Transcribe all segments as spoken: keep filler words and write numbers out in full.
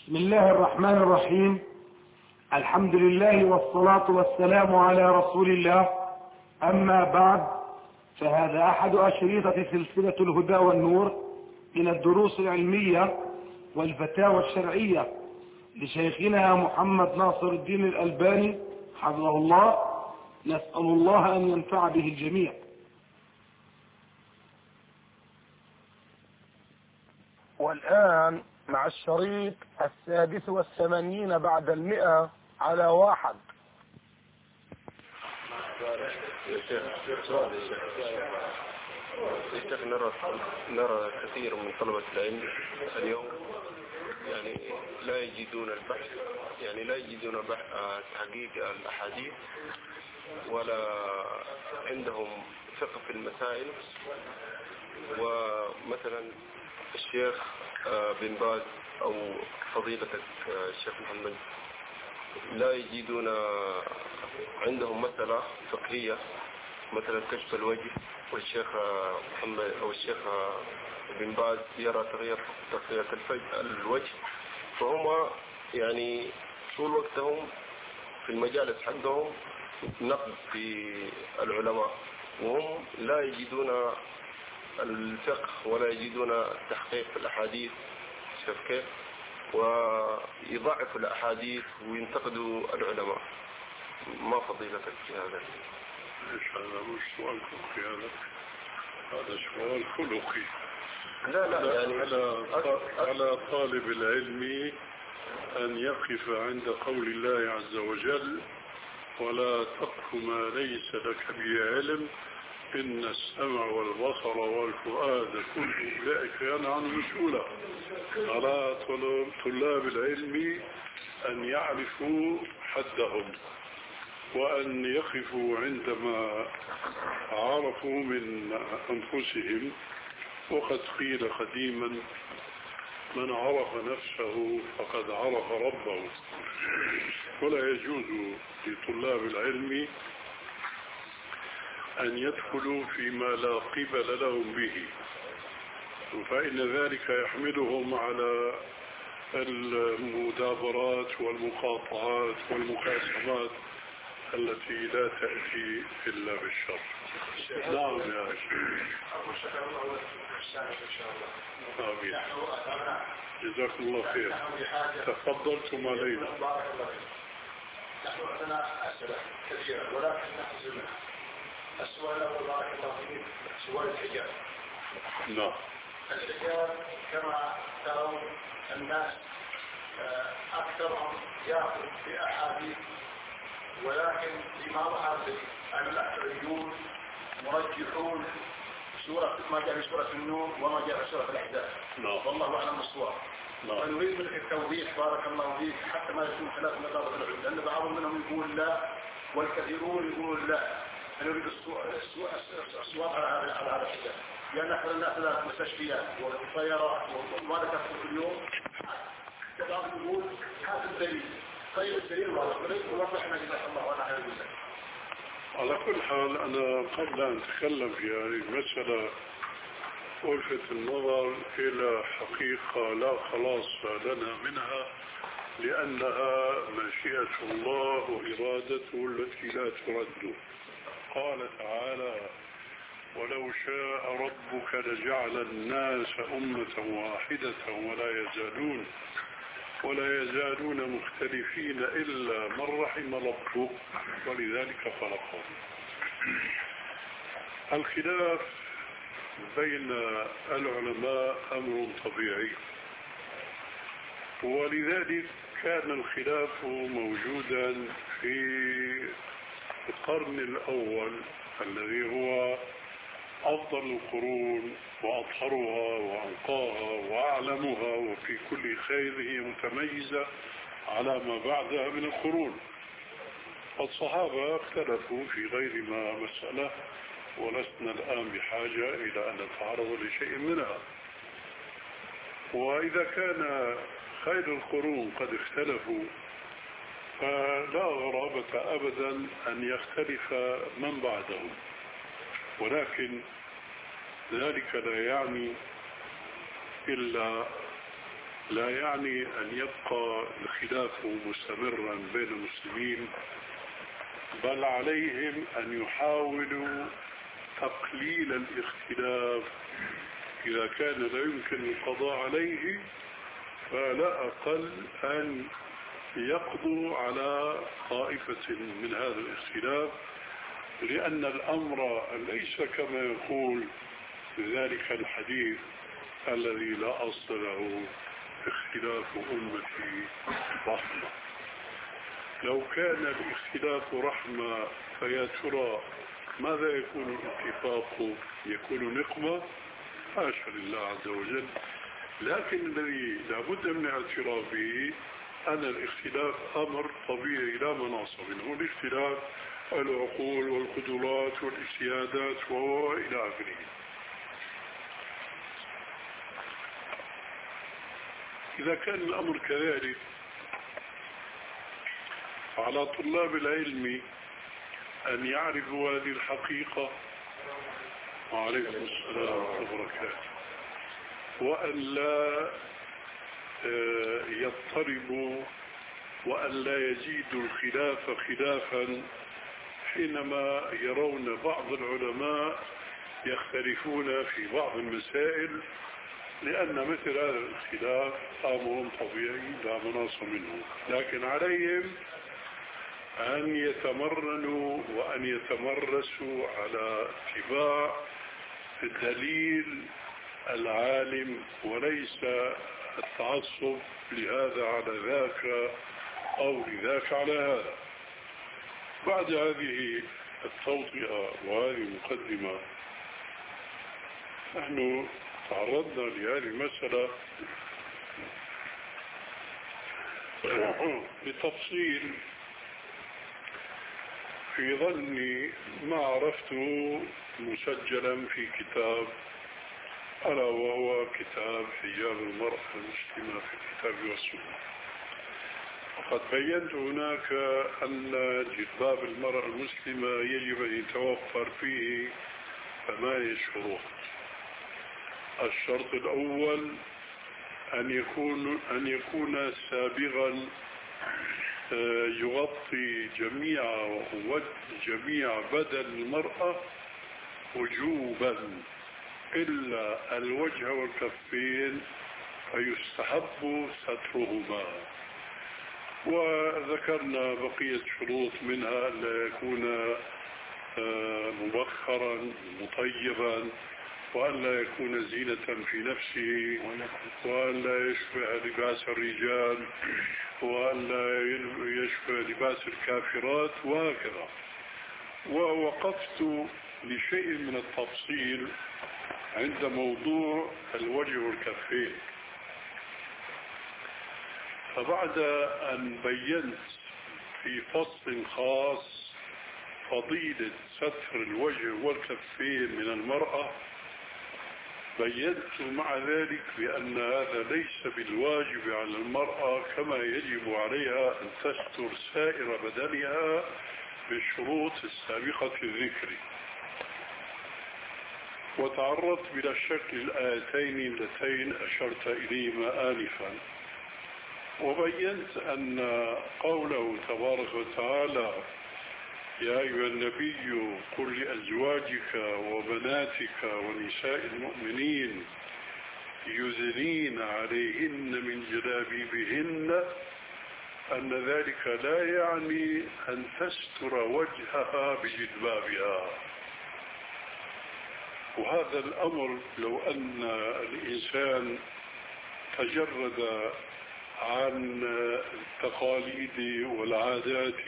بسم الله الرحمن الرحيم. الحمد لله والصلاة والسلام على رسول الله. أما بعد، فهذا أحد أشريطة سلسلة الهدى والنور من الدروس العلمية والفتاوى الشرعية لشيخنا محمد ناصر الدين الألباني حفظه الله. نسأل الله أن ينفع به الجميع. والآن مع الشريط السادس والثمانين بعد المئة على واحد. الشيخ نرى نرى كثير من طلبة العلم اليوم يعني لا يجدون البحث يعني لا يجدون تحقيق الأحاديث ولا عندهم ثقة في المسائل. ومثلا الشيخ بن باز أو فضيلتك الشيخ محمد لا يجدون عندهم مسألة فقهية مثلا كشف الوجه، والشيخ محمد أو الشيخ بن باز يرى تغيير تغيير الوجه، فهم يعني طول وقتهم في المجالس حقهم نقد في العلماء، وهم لا يجدون الفقه ولا يجدون التحقيق في الأحاديث كيف، ويضعفوا الأحاديث وينتقدوا العلماء. ما فضيلتك في هذا؟ إيش هذا؟ مش سؤال فقهي، هذا هذا سؤال خلقي. لا لا على, يعني على, على طالب العلم أن يقف عند قول الله عز وجل: ولا تقف ما ليس لك به علم إن السمع والبصر والفؤاد كل أولئك كان عنه مسؤولا. على طلاب العلم أن يعرفوا حدهم وأن يقفوا عندما عرفوا من أنفسهم. وقد قيل قديما: من عرف نفسه فقد عرف ربه. ولا يجوز لطلاب العلم أن يدخلوا فيما لا قبل لهم به، فإن ذلك يحملهم على المدابرات والمقاطعات والمقاسمات التي لا تأتي إلا بالشر. نعم يا شيخ. آمين. جزاكم الله خير. تفضلتم علينا. نحن عندنا أسئلة كثيرة ولكن نحن السؤال الأول بارك الله فيك سؤال الحجاب. نعم. الحجاب كما ترون الناس أكثرهم يأخذ في أحاديث، ولكن لما ظهر أن الأكثريون مرجحون سورة ما جاء في سورة النور وما جاء في سورة الأحزاب. نعم. والله أعلم الصواب. نعم. فنريد منك التوضيح بارك الله فيك حتى ما يكون خلاف مدارة العلم، لأن بعضهم منهم يقول لا والكثيرون يقول لا. نريد الصواب على هذا الحجاب، لأن أكثر الناس لها مستشفيات والطيارات وما ذكرت في اليوم. بعض يقول هذا الدليل. طيب الدليل وضح لنا جزاك الله وأنا خير جزاك. على كل حال، أنا قبل أن أتكلم في هذه المسألة ألفت النظر إلى حقيقة لا خلاص لنا منها، لأنها مشيئة الله وإرادته التي لا ترد. قال تعالى: ولو شاء ربك لجعل الناس أمة واحدة ولا يزالون ولا يزالون مختلفين إلا من رحم ربك ولذلك خلقهم. الخلاف بين العلماء أمر طبيعي، ولذلك كان الخلاف موجودا في القرن الأول الذي هو أفضل القرون وأطهرها وأنقاها وأعلمها، وفي كل خير هي متميزة على ما بعدها من القرون. الصحابة اختلفوا في غير ما مسألة، ولسنا الآن بحاجة إلى أن نتعرض لشيء منها. وإذا كان خير القرون قد اختلفوا فلا غرابة أبدا أن يختلف من بعدهم، ولكن ذلك لا يعني إلا لا يعني أن يبقى الخلاف مستمرا بين المسلمين، بل عليهم أن يحاولوا تقليل الاختلاف إذا كان لا يمكن القضاء عليه، فلا أقل أن يقضوا على طائفة من هذا الاختلاف، لأن الأمر ليس كما يقول ذلك الحديث الذي لا أصل له: اختلاف أمتي رحمة. لو كان الاختلاف رحمة فيا ترى ماذا يكون الاتفاق؟ يكون نقمة؟ حاشا لله عز وجل. لكن الذي لابد من الاعتراف به أن الاختلاف أمر طبيعي لا مناص منه، الاختلاف العقول والقدرات والاجتهادات وإلى آخره. إذا كان الأمر كذلك على طلاب العلم أن يعرفوا هذه الحقيقة، وعليكم السلام ورحمة الله وبركاته، وأن لا يضطربوا وأن لا يزيدوا الخلاف خلافا حينما يرون بعض العلماء يختلفون في بعض المسائل، لأن مثل هذا الاختلاف أمر طبيعي لا مناص منه. لكن عليهم أن يتمرنوا وأن يتمرسوا على اتباع الدليل العالم، وليس التعصب لهذا على ذاك أو لذاك على هذا. بعد هذه التوطئة وهذه المقدمة، نحن تعرضنا لهذه المسألة بتفصيل في ظني ما عرفته مسجلا في كتاب، ألا وهو كتاب حجاب المرأة المسلمة في الكتاب والسنة. وقد بينت هناك أن جلباب المرأة المسلمة يجب أن يتوفر فيه ثمانية شروط. الشرط الأول أن يكون أن يكون سابغا يغطي جميع جميع بدن المرأة وجوبا إلا الوجه والكفين، فيستحب سترهما. وذكرنا بقية شروط، منها ألا يكون مبخرا مطيبا، وأن لا يكون زينة في نفسه، وأن لا يشبه لباس الرجال، وأن لا يشبه لباس الكافرات، وهكذا. ووقفت لشيء من التفصيل عند موضوع الوجه والكفين. فبعد أن بينت في فصل خاص فضيلة ستر الوجه والكفين من المرأة، بينت مع ذلك بأن هذا ليس بالواجب على المرأة، كما يجب عليها أن تستر سائر بدنها بالشروط السابقة الذكر. وتعرضت بلا شك للآيتين اللتين أشرت إليهما آنفا، وبينت أن قوله تبارك وتعالى: يا أيها النبي قل لأزواجك وبناتك ونساء المؤمنين يدنين عليهن من جلابيبهن، أن ذلك لا يعني أن تستر وجهها بجلبابها. وهذا الأمر لو أن الإنسان تجرد عن التقاليد والعادات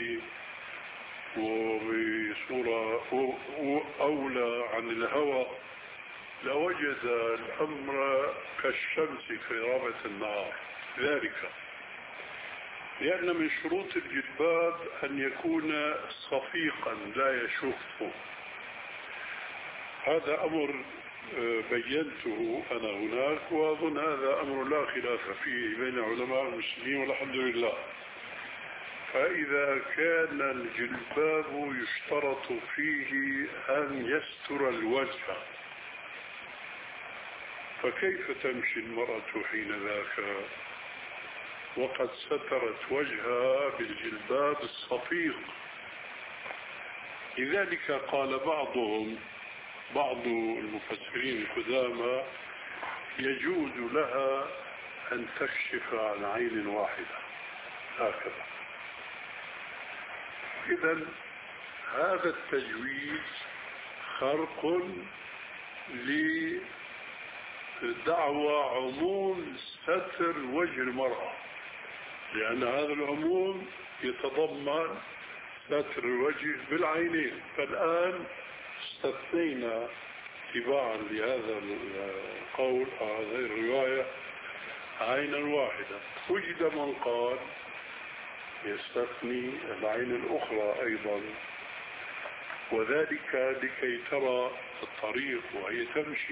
وبصورة أولى عن الهوى، لوجد الأمر كالشمس في رابعة النهار. ذلك لأن من شروط الجلباب أن يكون صفيقا لا يشف. هذا أمر بينته أنا هناك، وأظن هذا أمر لا خلاف فيه بين علماء المسلمين والحمد لله. فإذا كان الجلباب يشترط فيه أن يستر الوجه، فكيف تمشي المرأة حين ذاك وقد سترت وجهها بالجلباب الصفيق؟ لذلك قال بعضهم بعض المفسرين القدامى يجوز لها أن تكشف عن عين واحدة هكذا. إذن هذا التجويز خرق لدعوى عموم ستر وجه المرأة، لأن هذا العموم يتضمن ستر الوجه بالعينين. فالآن استثنينا اتباعا لهذا القول أو هذه الرواية عينا واحدة. وجد من قال يستثني العين الأخرى أيضا، وذلك لكي ترى الطريق وهي تمشي.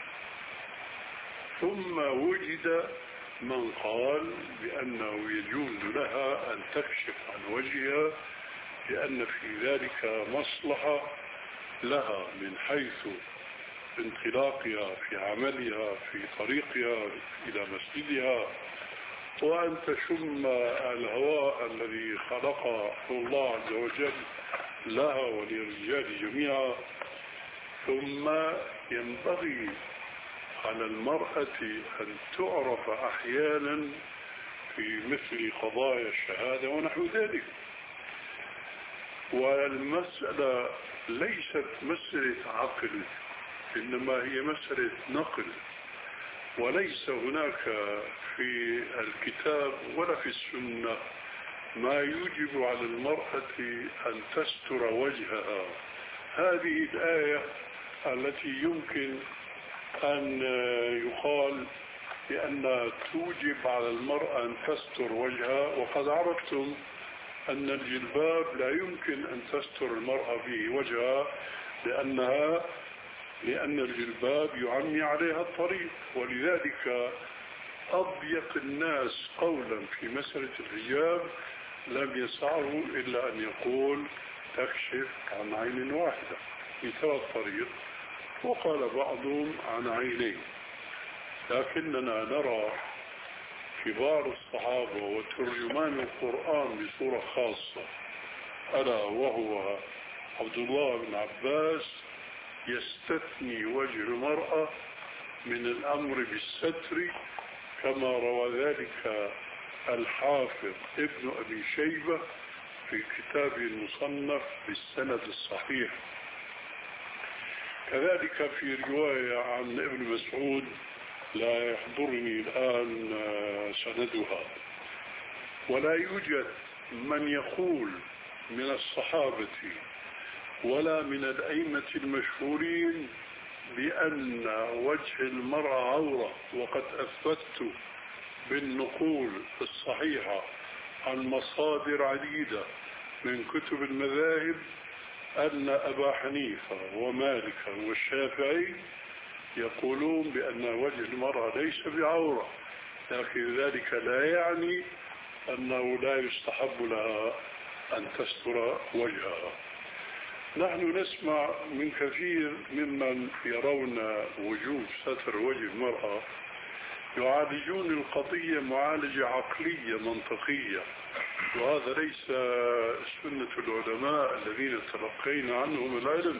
ثم وجد من قال بأنه يجوز لها أن تكشف عن وجهها لأن في ذلك مصلحة لها من حيث انطلاقها في عملها في طريقها إلى مسجدها، وأن تشم الهواء الذي خلقه الله عز وجل لها وللرجال جميعا. ثم ينبغي على المرأة أن تعرف أحيانا في مثل قضايا الشهادة ونحو ذلك. والمسألة ليست مسألة عقل، إنما هي مسألة نقل، وليس هناك في الكتاب ولا في السنة ما يوجب على المرأة أن تستر وجهها. هذه الآية التي يمكن أن يقال بأن توجب على المرأة أن تستر وجهها، وقد عرفتم أن الجلباب لا يمكن أن تستر المرأة به وجهها لأنها لأن الجلباب يعمي عليها الطريق. ولذلك أضيق الناس قولا في مسألة الحجاب لم يسعه إلا أن يقول تكشف عن عين واحدة في ثلاث طريق، وقال بعضهم عن عينين. لكننا نرى كبار الصحابة وترجمان القرآن بصورة خاصة ألا وهو عبد الله بن عباس يستثني وجه المرأة من الأمر بالستر كما روى ذلك الحافظ ابن أبي شيبة في كتابه المصنف بالسند الصحيح. كذلك في رواية عن ابن مسعود لا يحضرني الآن سندها، ولا يوجد من يقول من الصحابة ولا من الأئمة المشهورين بأن وجه المرأة عورة. وقد أثبت بالنقول الصحيحة عن مصادر عديدة من كتب المذاهب أن أبا حنيفة ومالك والشافعي يقولون بأن وجه المرأة ليس بعورة، لكن ذلك لا يعني أنه لا يستحب لها أن تستر وجهها. نحن نسمع من كثير ممن يرون وجوب ستر وجه المرأة يعالجون القضية معالجة عقلية منطقية، وهذا ليس سنة العلماء الذين تلقينا عنهم العلم.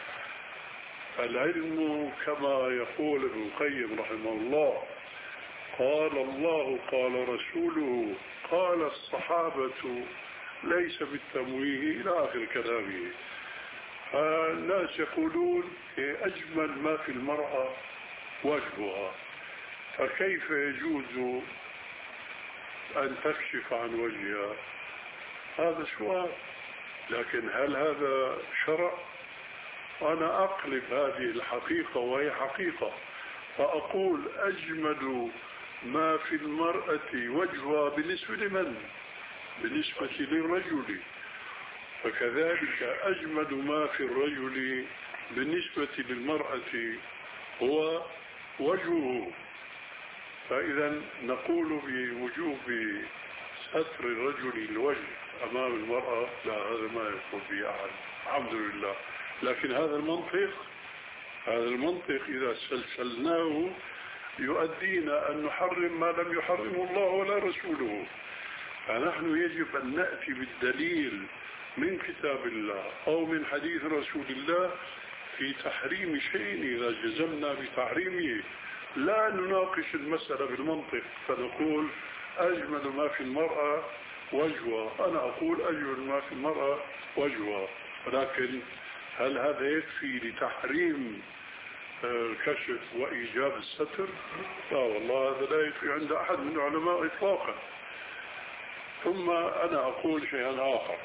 العلم كما يقول ابن القيم رحمه الله قال الله قال رسوله قال الصحابة ليس بالتمويه إلى آخر كلامه. فالناس يقولون أجمل ما في المرأة وجهها، فكيف يجوز أن تكشف عن وجهها؟ هذا سؤال. لكن هل هذا شرع؟ أنا أقلب هذه الحقيقة وهي حقيقة فأقول أجمل ما في المرأة وجهها بالنسبة لمن؟ بالنسبة للرجل. فكذلك أجمل ما في الرجل بالنسبة للمرأة هو وجهه. فإذا نقول بوجوب ستر الرجل الوجه أمام المرأة لا، هذا ما يقول به أحد الحمد لله. لكن هذا المنطق هذا المنطق إذا سلسلناه يؤدينا أن نحرم ما لم يحرمه الله ولا رسوله. فنحن يجب أن نأتي بالدليل من كتاب الله أو من حديث رسول الله في تحريم شيء إذا جزمنا بتحريمه، لا نناقش المسألة بالمنطق فنقول أجمل ما في المرأة وجهها، أنا أقول أجمل ما في المرأة وجهها، ولكن هل هذا يكفي لتحريم الكشف وإيجاب الستر؟ لا والله، هذا لا يكفي عند أحد من العلماء إطلاقا. ثم أنا أقول شيئا آخر،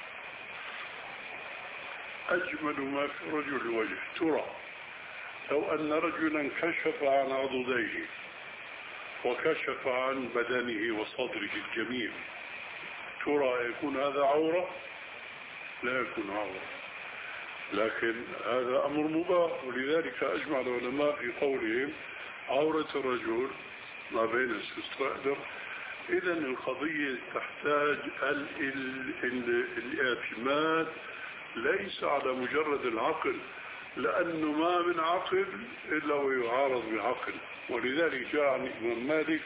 أجمل ما في رجل الوجه، ترى لو أن رجلا كشف عن عضديه وكشف عن بدنه وصدره الجميل، ترى يكون هذا عورة؟ لا يكون عورة، لكن هذا أمر مباح. ولذلك أجمع العلماء في قولهم عورة الرجل ما بين السست والقدر. إذا القضية تحتاج الاعتماد ليس على مجرد العقل، لأنه ما من عقل إلا ويعارض بعقل. ولذلك جاء عن الإمام مالك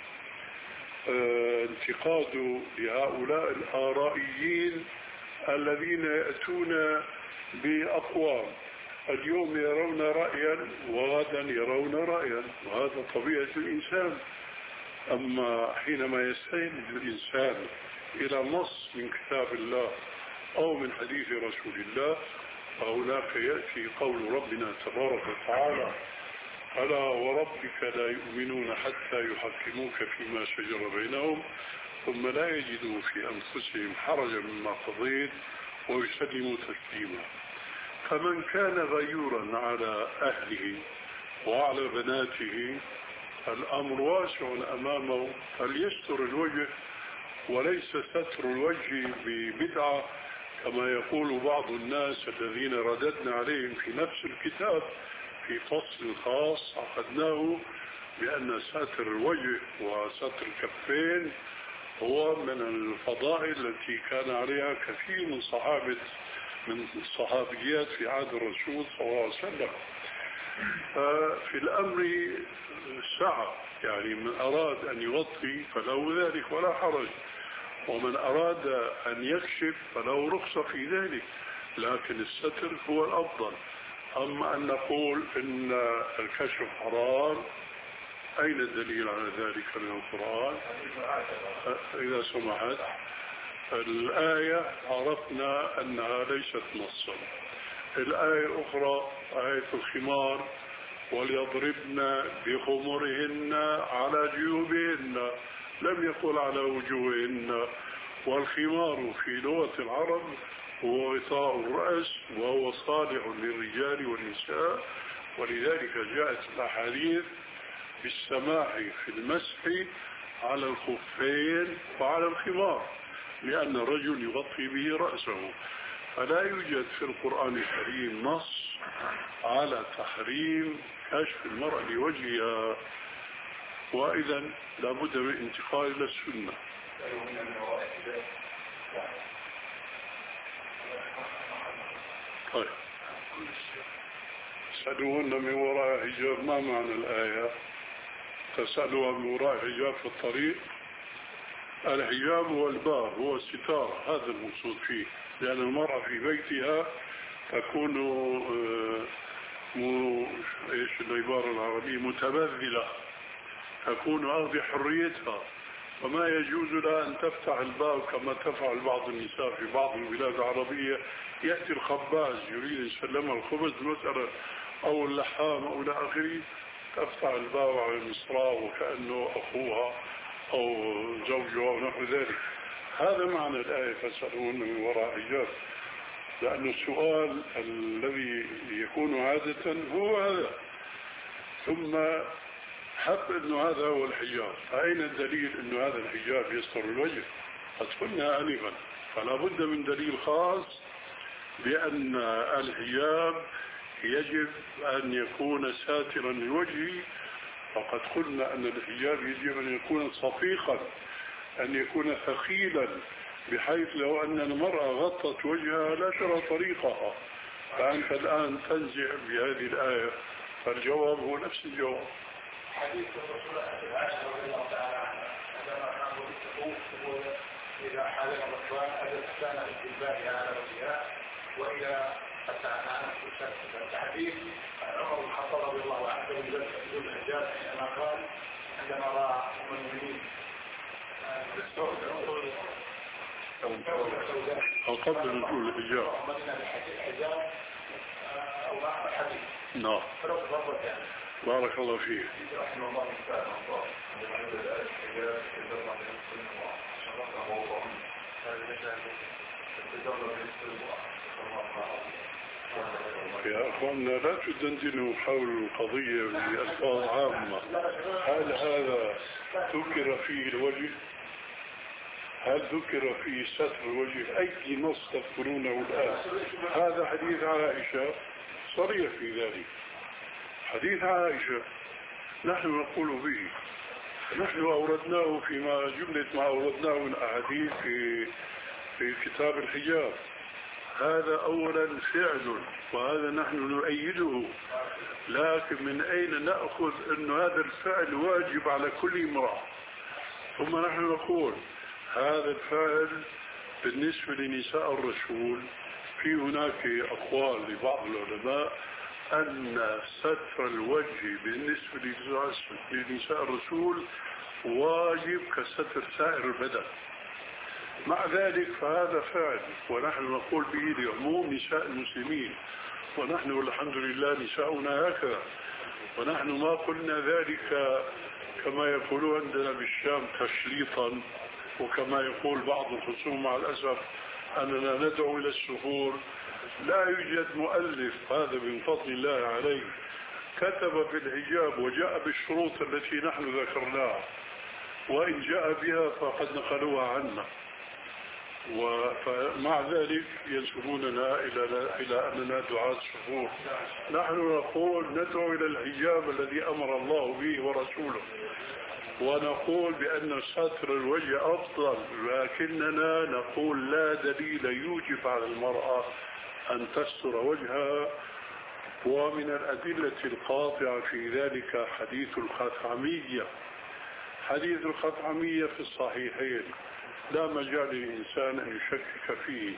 اه انتقاد لهؤلاء الآرائيين الذين يأتون بأقوام اليوم يرون رأيا وغدا يرون رأيا، وهذا طبيعة الإنسان. أما حينما يستند الإنسان إلى نص من كتاب الله أو من حديث رسول الله، فهناك يأتي قول ربنا تبارك وتعالى: ألا وربك لا يؤمنون حتى يحكموك فيما شجر بينهم ثم لا يجدوا في أنفسهم حرجا مما قضيت ويسلموا تسليما. فمن كان غيورا على أهله وعلى بناته الأمر واسع أمامه، فليستر الوجه، وليس ستر الوجه ببدعة كما يقول بعض الناس الذين رددنا عليهم في نفس الكتاب في فصل خاص عقدناه بأن ستر الوجه وستر الكفين هو من الفضائل التي كان عليها كثير من صحابة من الصحابيات في عهد الرسول صلى الله عليه وسلم. في الأمر سعة، يعني من أراد أن يغطي فله ذلك ولا حرج، ومن أراد أن يكشف فله رخصة في ذلك، لكن الستر هو الأفضل. أما أن نقول إن الكشف حرام، أين الدليل على ذلك من القرآن؟ إذا سمحت، الآية عرفنا أنها ليست نصا. الآية الأخرى آية الخمار: وليضربن بخمرهن على جيوبهن، لم يقل على وجوههن. والخمار في لغة العرب هو غطاء الرأس، وهو صالح للرجال والنساء، ولذلك جاءت الأحاديث بالسماح في المسح على الخفين وعلى الخمار، لأن الرجل يغطي به رأسه. فلا يوجد في القرآن الكريم نص على تحريم كشف المرأة لوجهها، وإذا لابد من انتقال إلى السنة. طيب، تسألوهن من وراء حجاب، ما معنى الآية؟ تسألوها من وراء حجاب في الطريق. الحجاب هو الباب، هو الستار، هذا المقصود فيه، لأن المرأة في بيتها تكون مو ايش العبارة العربية متبذلة، تكون أخذ حريتها، وما يجوز لها أن تفتح الباب كما تفعل بعض النساء في بعض البلاد العربية. يأتي الخباز يريد يسلمها الخبز مثلا أو اللحام أو إلى آخره، تفتح الباب على المصراع وكأنه أخوها أو زوجها أو نحو ذلك. هذا معنى الآية: فاسألوهن من وراء حجاب، لأن السؤال الذي يكون عادة هو هذا. ثم حب أنه هذا هو الحجاب، فأين الدليل أنه هذا الحجاب يستر الوجه؟ قد قلنا آنفا، فلا بد من دليل خاص بأن الحجاب يجب أن يكون ساترا للوجه. فقد قلنا أن الحجاب يجب أن يكون صفيقا، أن يكون ثقيلا، بحيث لو أن المرأة غطت وجهها لا ترى طريقها. فأنت الآن تنزع بهذه الآية، فالجواب هو نفس الجواب: حديث الرسول عائشة رضي الله تعالى عنها عندما كانوا يتقون يقول إذا حالنا الركبان أجل كان استجبائها على وجهها وإلى التعنان الحديث عمر بن الخطاب رضي الله عنه يقول الحجاج حينما قال عندما رأى أم المؤمنين أو قبل نزول الحجاب الحجاب أو معنى الحديث نعم بارك الله فيك. رحمه الله تعالى يا أخواننا لا تدندنوا حول القضية بألفاظ عامة. هل هذا ذكر فيه الوجه؟ هل ذكر فيه ستر الوجه؟ أي نص تذكرونه الآن؟ هذا حديث عائشة صريح في ذلك. حديث عائشة نحن نقول به، نحن أوردناه فيما جملة ما أوردناه من أحاديث في في كتاب الحجاب. هذا أولا فعل وهذا نحن نؤيده، لكن من أين نأخذ أن هذا الفعل واجب على كل امرأة؟ ثم نحن نقول هذا الفعل بالنسبة لنساء الرسول في هناك أقوال لبعض العلماء أن ستر الوجه بالنسبة لنساء الرسول واجب كستر سائر البدن. مع ذلك فهذا فعل ونحن نقول به لعموم نساء المسلمين، ونحن والحمد لله نساؤنا هكذا، ونحن ما قلنا ذلك كما يقولون عندنا بالشام تشليطا، وكما يقول بعض الخصوم مع الأسف أننا ندعو إلى السفور. لا يوجد مؤلف هذا من فضل الله عليه كتب في الحجاب وجاء بالشروط التي نحن ذكرناها، وإن جاء بها فقد نقلوها عنا، ومع ذلك ينسبوننا إلى إلى أننا دعاة سفور. نحن نقول ندعو إلى الحجاب الذي أمر الله به ورسوله، ونقول بأن ستر الوجه أفضل، لكننا نقول لا دليل يوجب على المرأة أن تستر وجهها. ومن الأدلة القاطعة في ذلك حديث الخثعمية. حديث الخثعمية في الصحيحين لا مجال للإنسان أن يشكك فيه،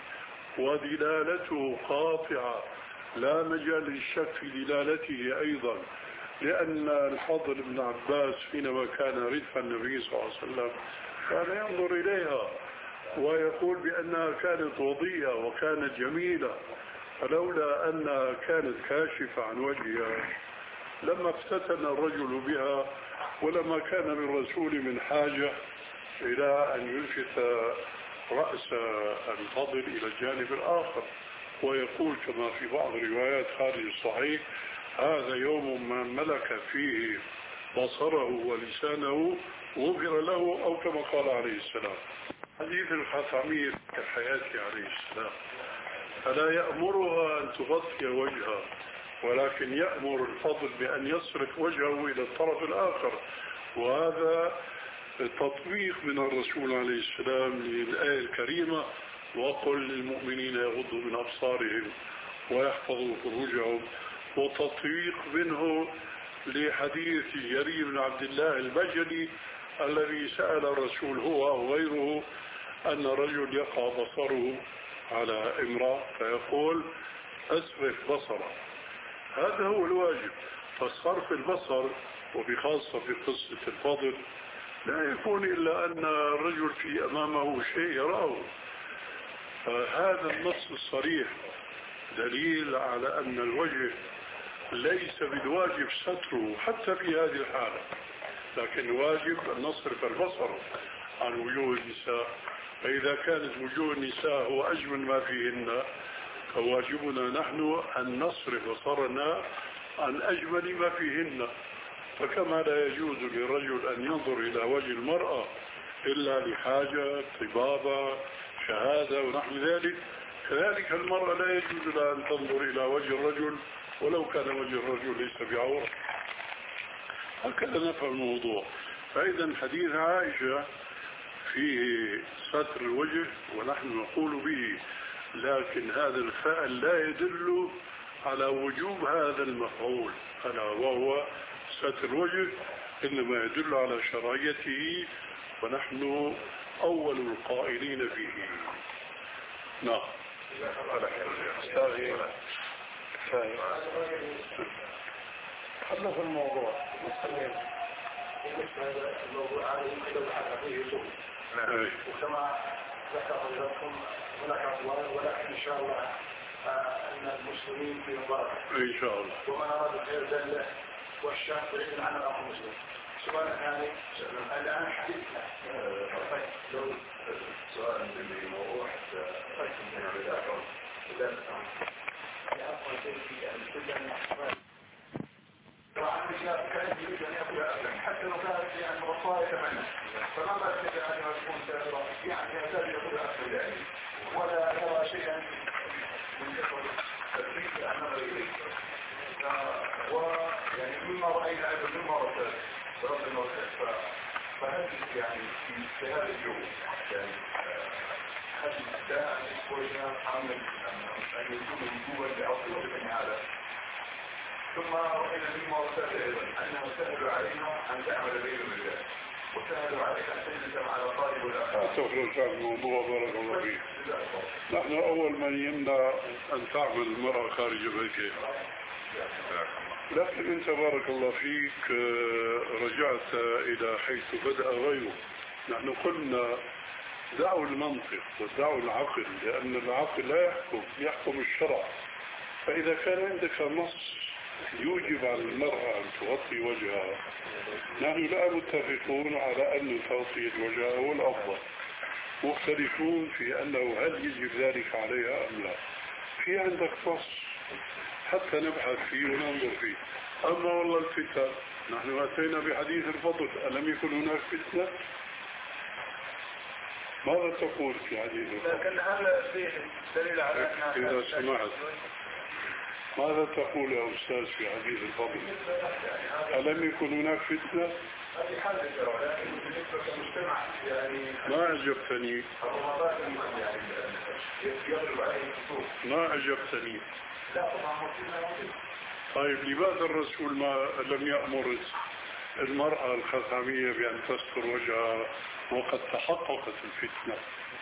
ودلالته قاطعة لا مجال للشك في دلالته أيضا، لأن الفضل بن عباس حينما كان ردف النبي صلى الله عليه وسلم كان ينظر إليها ويقول بأنها كانت وضيئة وكانت جميلة، فلولا أنها كانت كاشفة عن وجهها لما افتتن الرجل بها، ولما كان للرسول من حاجة إلى أن يلفت رأس الفضل إلى الجانب الآخر، ويقول كما في بعض الروايات خارج الصحيح هذا يوم من ملك فيه بصره ولسانه غفر له، أو كما قال عليه السلام. حديث الخثعمية كحياته عليه السلام، فلا يأمرها أن تغطي وجهها، ولكن يأمر الفضل بأن يصرف وجهه إلى الطرف الآخر، وهذا تطبيق من الرسول عليه السلام للآية الكريمة وقل للمؤمنين يغضوا من أبصارهم ويحفظوا فروجهم، وتطبيق منه لحديث جرير بن عبد الله البجلي الذي سأل الرسول هو أو غيره أن رجل يقع بصره على امرأة فيقول أسرف بصره. هذا هو الواجب. فصرف البصر وبخاصة في قصة الفضل لا يكون إلا أن الرجل في أمامه شيء يراه. فهذا النص الصريح دليل على أن الوجه ليس بالواجب ستره حتى في هذه الحالة، لكن واجب أن نصرف البصر عن وجوه النساء. فإذا كانت وجوه النساء هو أجمل ما فيهن فواجبنا نحن أن نصرف بصرنا عن أجمل ما فيهن. فكما لا يجوز للرجل أن ينظر إلى وجه المرأة إلا لحاجة طبابة شهادة ونحو ذلك، كذلك المرأة لا يجوز لها أن تنظر إلى وجه الرجل ولو كان وجه الرجل ليس بعورة. هكذا نفهم الموضوع. فإذا حديث عائشة فيه ستر الوجه ونحن نقول به، لكن هذا الفعل لا يدل على وجوب هذا المفعول ألا وهو ستر الوجه. إنما يدل على شرعيته ونحن أول القائلين فيه. نعم. أستاذي خلنا في الموضوع. وكما ذكر لكم هناك أقوال، ولكن إن شاء الله أن المسلمين في مبارك إن شاء الله، ومن أراد الخير دله والشام بعيد عن الأخ المسلم. سؤال ثاني الآن حديثنا لو سؤال اللي موضوع كان يريد أن يأخذ أهلا حتى لو كانت يعني وصايا ثمانية، فما بالك أن يكون سائرا يعني يحتاج يأخذ أهلا يعني ولا يرى شيئا من تدريس أمر إليه. ويعني مما رأينا أيضا مما رأينا رب المرتب، فهل يعني في هذا اليوم يعني هل ده وجهة عمل أن يكون وجوبا لأصل من هذا؟ ثم رأينا مما رأينا أيضا أنه سهل علينا أن تعمل بين الرجال وسهل عليك أن تجلس مع الأطالب والأخوة. تخرج عن الموضوع بارك الله فيك. نحن أول من يمنع أن تعمل المرأة خارج بيتها، لكن أنت بارك الله فيك رجعت إلى حيث بدأ غيره. نحن قلنا دعوا المنطق ودعوا العقل، لأن العقل لا يحكم، يحكم الشرع. فإذا كان عندك نص يوجب على المرأة أن تغطي وجهها، نحن لا متفقون على أن تغطية وجهها هو الأفضل، مختلفون في أنه هل يجب ذلك عليها أم لا. في عندك نص حتى نبحث فيه وننظر فيه. أما والله الفتن، نحن أتينا بحديث الفضل، ألم يكن هناك فتنة؟ ماذا تقول في حديث الفضل؟ لكن هل فيه دليل على أنها إذا سمحت ماذا تقول يا أستاذ في حديث الفضل؟ ألم يكن هناك فتنة؟ هذه حادثة، ولكن بالنسبة للمجتمع يعني ما أجبتني. يعني يغلب عليه الخصوص. ما أجبتني. لا طبعا موجودة. طيب لماذا الرسول ما لم يأمر المرأة الخثامية بأن تستر وجهها وقد تحققت الفتنة؟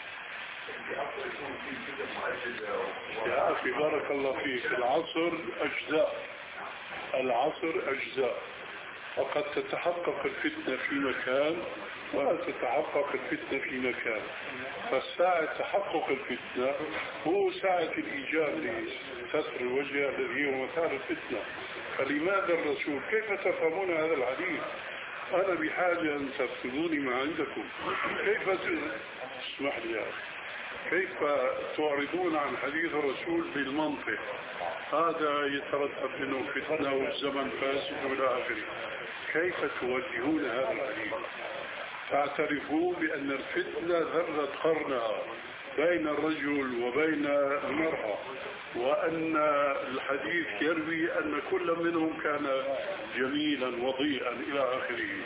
يا أخي بارك الله فيك، العصر أجزاء، العصر أجزاء، وقد تتحقق الفتنة في مكان ولا تتحقق الفتنة في مكان. فساعة تحقق الفتنة هو ساعة الإيجاب لستر الوجه الذي هو مثال الفتنة. فلماذا الرسول؟ كيف تفهمون هذا الحديث؟ أنا بحاجة أن تفهموني ما عندكم. كيف اسمح لي يا أخي، كيف تعرضون عن حديث الرسول بالمنطق؟ هذا يترتب منه فتنة والزمن فاسد إلى آخره. كيف توجهون هذا الحديث؟ تعترفون بأن الفتنة ذرت قرنها بين الرجل وبين المرأة، وأن الحديث يروي أن كل منهم كان جميلا وضيئا إلى آخره.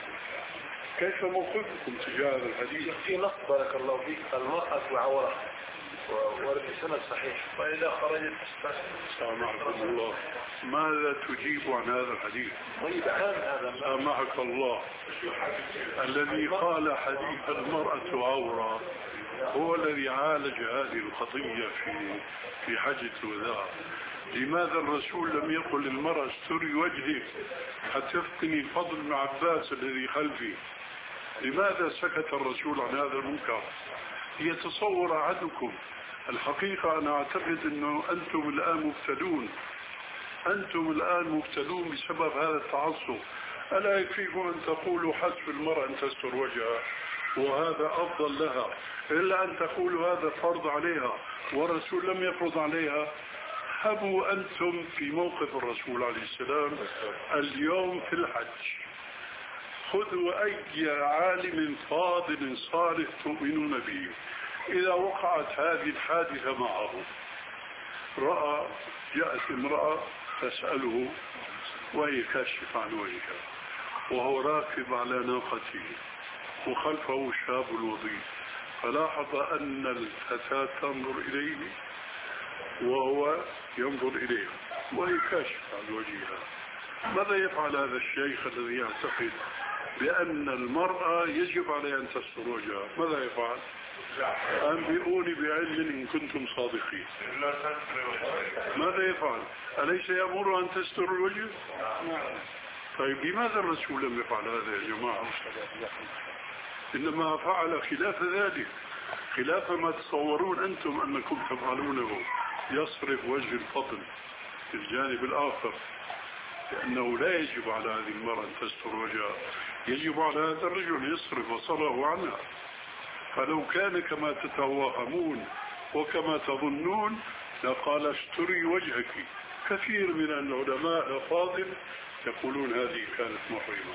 كيف موقفكم تجاه هذا الحديث؟ في نص بارك الله فيك، المرأة عورة ورد سنة صحيح، فإذا خرجت سامحكم الله، ماذا تجيب عن هذا الحديث؟ سامحك الله، الذي قال حديث المرأة عورة هو الذي عالج هذه القضية في في حجة الوداع. لماذا الرسول لم يقل للمرأة استري وجهك حتى تفتني الفضل بن عباس الذي خلفي؟ لماذا سكت الرسول عن هذا المنكر؟ يتصور أحدكم، الحقيقة أنا أعتقد أنه أنتم الآن مبتلون، أنتم الآن مبتلون بسبب هذا التعصب. ألا يكفيكم أن تقولوا حسب المرأة أن تستر وجهها وهذا أفضل لها، إلا أن تقولوا هذا فرض عليها والرسول لم يفرض عليها؟ هبوا أنتم في موقف الرسول عليه السلام اليوم في الحج. خذوا أي عالم فاضل صالح تؤمنون به، إذا وقعت هذه الحادثة معه، رأى جاءت امرأة تسأله وهي كاشفة عن وجهها وهو راكب على ناقته وخلفه شاب الوضيء، فلاحظ أن الفتاة تنظر إليه وهو ينظر إليها وهي كاشفة عن وجهها، ماذا يفعل هذا الشيخ الذي يعتقد بأن المرأة يجب عليها أن تستر وجهها؟ ماذا يفعل؟ أنبئوني بعلم إن كنتم صادقين. ماذا يفعل؟ أليس يأمر أن تستر الوجه؟ طيب لماذا الرسول لم يفعل هذا يا جماعة؟ إنما فعل خلاف ذلك، خلاف ما تصورون أنتم أنكم تفعلونه، يصرف وجه الفضل في الجانب الآخر، لأنه لا يجب على هذه المرأة أن تستر وجهها، يجب على هذا الرجل يصرف بصره عنها. فلو كان كما تتوهمون وكما تظنون لقال استري وجهك. كثير من العلماء الأفاضل يقولون هذه كانت محرمة.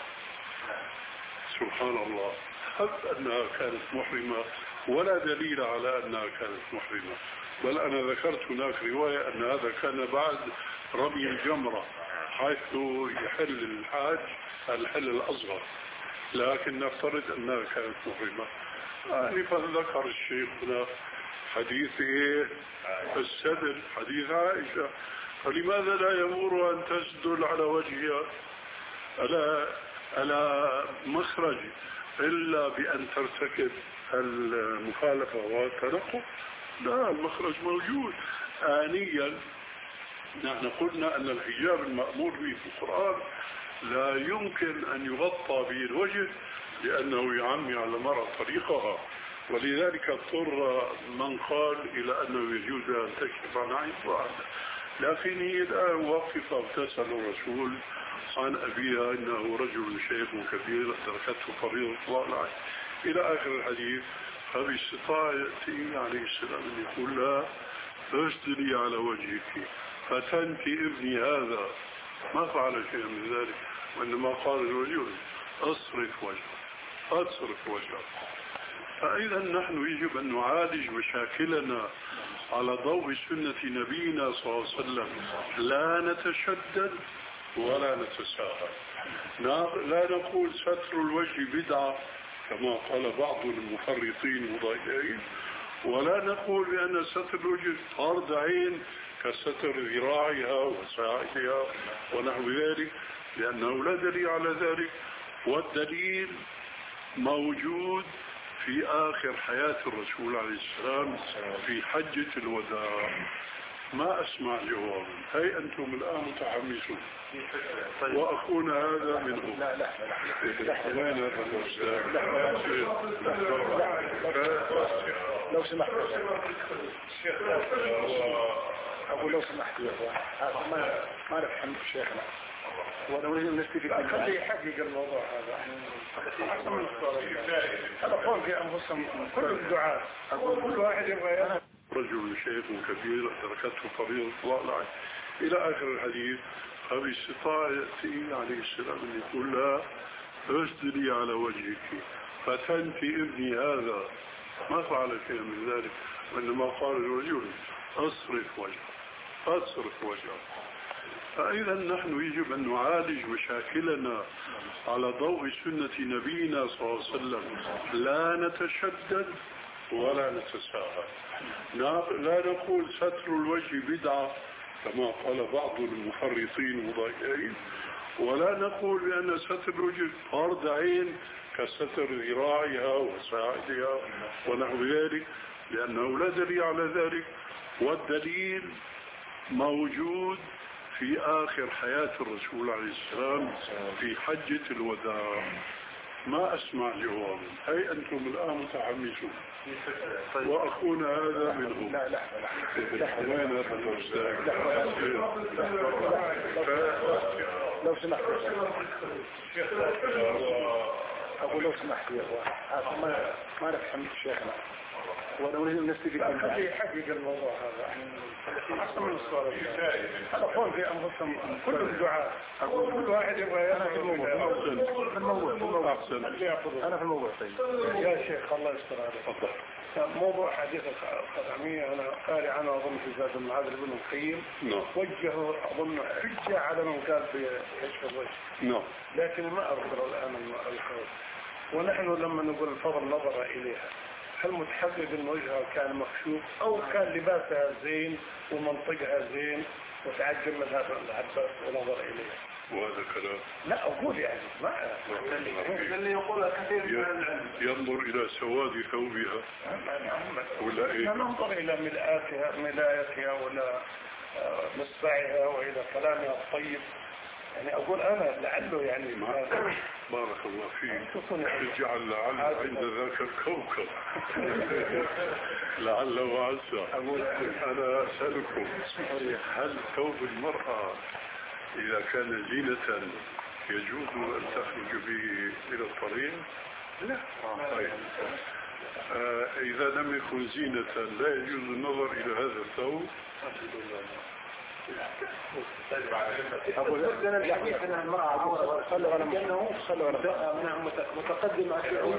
سبحان الله، حتى أنها كانت محرمة ولا دليل على أنها كانت محرمة، بل أنا ذكرت هناك رواية أن هذا كان بعد رمي الجمرة حيث يحل الحاج الحل الأصغر، لكن نفترض أنها كانت محرمة. يعني فذكر الشيخ هنا حديث إيه؟ السدل، حديث عائشة، فلماذا لا يأمر أن تسدل على وجهها؟ ألا ألا مخرج إلا بأن ترتكب المخالفة والتنقض؟ لا، المخرج موجود. آنيا نحن قلنا أن الحجاب المأمور به في القرآن لا يمكن أن يغطى به الوجه لأنه يعمي على المرأة طريقها، ولذلك اضطر من قال إلى أنه يجوز أن تكشف عن عين واحدة. لكن هي الآن واقفة تسأل الرسول عن أبيها إنه رجل شيخ كبير تركته فريضة الله العين إلى آخر الحديث. فباستطاعته عليه السلام أن يقول لها اسدلي على وجهك، فتنتي ابني هذا ما فعل شيئا من ذلك، وإنما قال الرجل اصرف وجهك اصرف وجهك. فإذا نحن يجب أن نعالج مشاكلنا على ضوء سنة نبينا صلى الله عليه وسلم، لا نتشدد ولا نتساهل. لا نقول ستر الوجه بدعة كما قال بعض المفرطين المضايقين، ولا نقول بأن ستر الوجه فرض عين كستر ذراعها وساعدها ونحو ذلك، لأنه لا دليل على ذلك. والدليل موجود في آخر حياة الرسول عليه السلام في حجة الوداع. ما أسمع جوابا، هي أنتم الآن متحمسون وأخونا هذا منهم. لا لا لا لو سمحت أقول لو سمحت يا أخوان ما ما نفهم شيخنا وأنا أريد أن نستفيد منه. خلي يحقق الموضوع هذا. أحسن من الصورة. هذا قول في أنفسهم كل الدعاء، كل واحد يبغى رجل شيخ كبير تركته فريضة الله العين إلى آخر الحديث. فباستطاعته عليه السلام أن يقول لها اسدلي على وجهك، فتنتي ابني هذا ما فعل شيئا من ذلك، وإنما قال الرجل اصرف وجهك اصرف وجهك. فإذا نحن يجب أن نعالج مشاكلنا على ضوء سنة نبينا صلى الله عليه وسلم، لا نتشدد ولا نتساهل. لا نقول ستر الوجه بدعة كما قال بعض المفرطين المضايقين، ولا نقول بأن ستر الوجه فرض عين كستر ذراعها وساعدها ونحو ذلك، لأنه لا دليل على ذلك. والدليل موجود في آخر حياة الرسول عليه السلام في حجة الوداع. ما أسمع جوابا، هي أنتم الآن متحمسون وأخونا هذا منهم. لا لا وين هذا الأستاذ؟ لو سمحت أقول لو سمحت يا أخوان ما ما نفهم شيخنا وأنا أريد أن نستفيد منه. خلي يحقق الموضوع هذا. أحسن من الصورة. هذا قول في أنفسهم كل الدعاء، كل واحد يبغى أنا في الموضوع. في الموضوع في الموضوع أحسن. أنا في الموضوع. طيب يا شيخ الله يستر عليك. تفضل. موضوع حديث القدمية أنا قارئ عنه أظن في زاد المعاد بن القيم. نعم. وجهه أظن حجة على من قال بكشف الوجه. نعم. لكن ما أذكر الآن القول. ونحن لما نقول الفضل نظر إليها، هل متحقق ان وجهها كان مكشوف او كان لباسها زين ومنطقها زين وتعجب من هذا العباس ونظر اليها؟ وهذا كلام لا أقول يعني ما اللي يقول كثير من العلم ينظر إلى سواد ثوبها ولا إيه؟ لا ننظر إلى ملاءتها ملايتها ولا مصبعها وإلى كلامها الطيب. يعني أقول أنا لعله يعني بارك الله فيك اجعل لعل عند ذاك الكوكب لعل وعسى. أنا أسألكم هل ثوب المرأة إذا كان زينة يجوز أن تخرج به إلى الطريق؟ لا. طيب آه إذا لم يكن زينة لا يجوز النظر إلى هذا الثوب؟ أقول لنا الحديث أن المرأة عورة صلوا على كأنه صلوا على منهم متقدم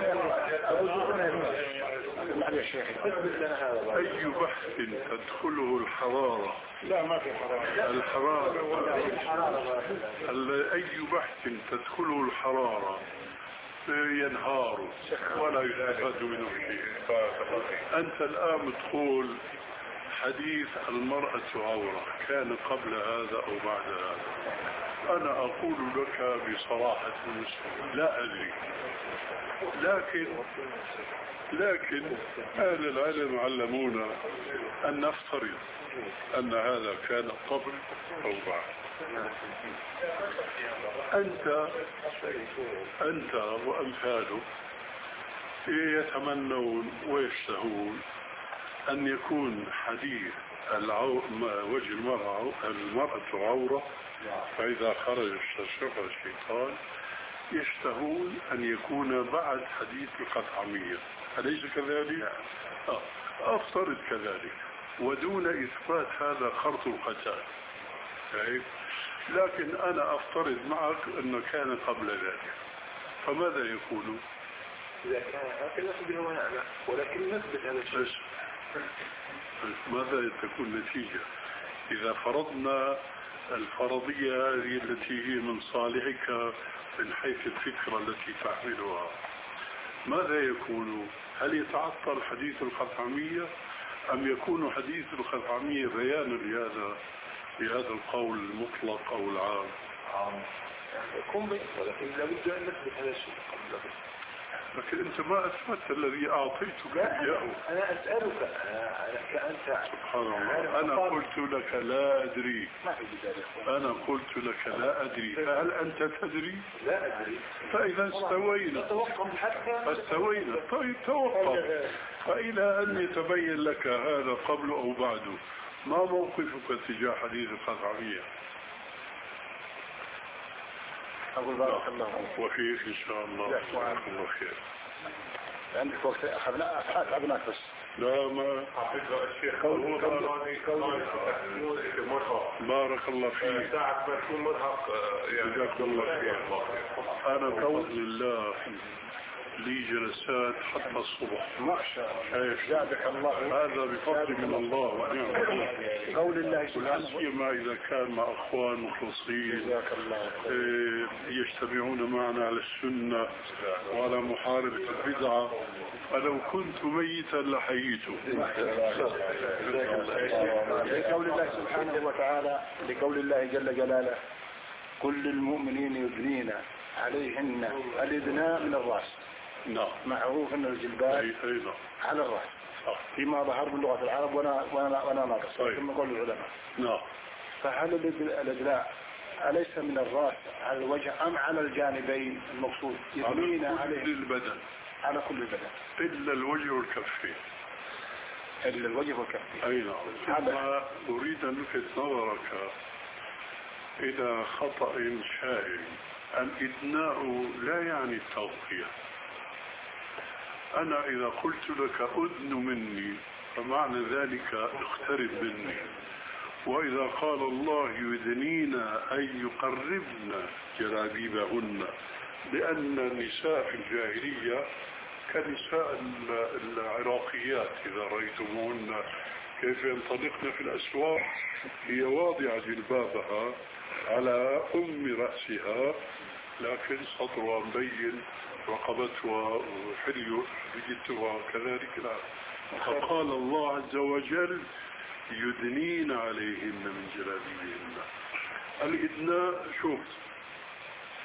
أي بحث تدخله الحرارة؟ لا ما في حرارة. الحرارة أي بحث تدخله الحرارة ينهار ولا يستفاد منه شيء. أنت الآن تقول حديث المرأة عورة كان قبل هذا أو بعد هذا. أنا أقول لك بصراحة لا أدري، لكن لكن أهل العلم علمونا أن نفترض أن هذا كان قبل أو بعد. أنت أنت وأمثالك يتمنون ويشتهون أن يكون حديث العو... وجه المرأة المرأة عورة، فإذا خرج استشرفها الشيطان. يشتهون أن يكون بعد حديث القطعمية، أليس كذلك؟ آه. أفترض كذلك ودون إثبات هذا خرط القتال، لكن أنا أفترض معك أنه كان قبل ذلك، فماذا يكون؟ إذا كان هكذا نسبه ونعمة، ولكن نثبت هذا الشيء. ماذا تكون النتيجة إذا فرضنا الفرضية هذه التي هي من صالحك من حيث الفكرة التي تحملها؟ ماذا يكون؟ هل يتعطل حديث الخثعمية أم يكون حديث الخثعمية بيانا لهذا لهذا القول المطلق أو العام؟ يكون بيان، ولكن لابد أن نثبت هذا الشيء قبل. لكن أنت ما أثبت الذي أعطيتك إياه. أنا أسألك أنا كأنت. سبحان الله. أنا قلت لك لا أدري. أنا قلت لك لا أدري، فهل أنت تدري؟ لا أدري. فإذا استوينا توقف حتى استوينا. طيب توقف. فإلى أن يتبين لك هذا قبل أو بعد، ما موقفك تجاه حديث الخثعمية؟ أقول بارك الله وفيك إن شاء الله. بارك الله خير. عندك وقت أخذنا أبحاث أبناك بس. لا ما بارك الله فيك. ساعة ما تكون مرهق جزاك الله خير. أنا بفضل الله لي جلسات حتى الصبح. ما شاء الله. جزاك الله. هذا بفضل من الله ونعمه. قول الله سبحانه سيما إذا كان مع أخوان مخلصين جزاك الله يجتمعون معنا على السنة وعلى محاربة البدعة. فلو كنت ميتا لحييته. لقول الله سبحانه وتعالى، لقول الله جل جلاله: كل المؤمنين يدنين عليهن الإدناء من الرأس. نعم. معروف أن الجلباب على الرأس فيما ظهر من لغة العرب وانا وانا وانا ناقص ثم قول العلماء. نعم. فهل الإدناء أليس من الرأس على الوجه أم على الجانبين المقصود؟ يدنين على كل البدن. على كل البدن إلا الوجه والكفين. إلا الوجه والكفين. أي نعم. ثم أريد أن ألفت نظرك إلى خطأ شائع. الإدناء لا يعني التغطية. أنا إذا قلت لك أدن مني فمعنى ذلك اقترب مني. وإذا قال الله يدنين أي يقربن جلابيبهن، لأن النساء في الجاهلية كنساء العراقيات إذا رأيتموهن كيف ينطلقن في الأسواق، هي واضعة جلبابها على أم رأسها لكن صدرها مبين، رقبتها وحلي بجتها كذلك. لا. فقال الله عز وجل يدنين عليهن من جلابيبهن. الإدناء شوف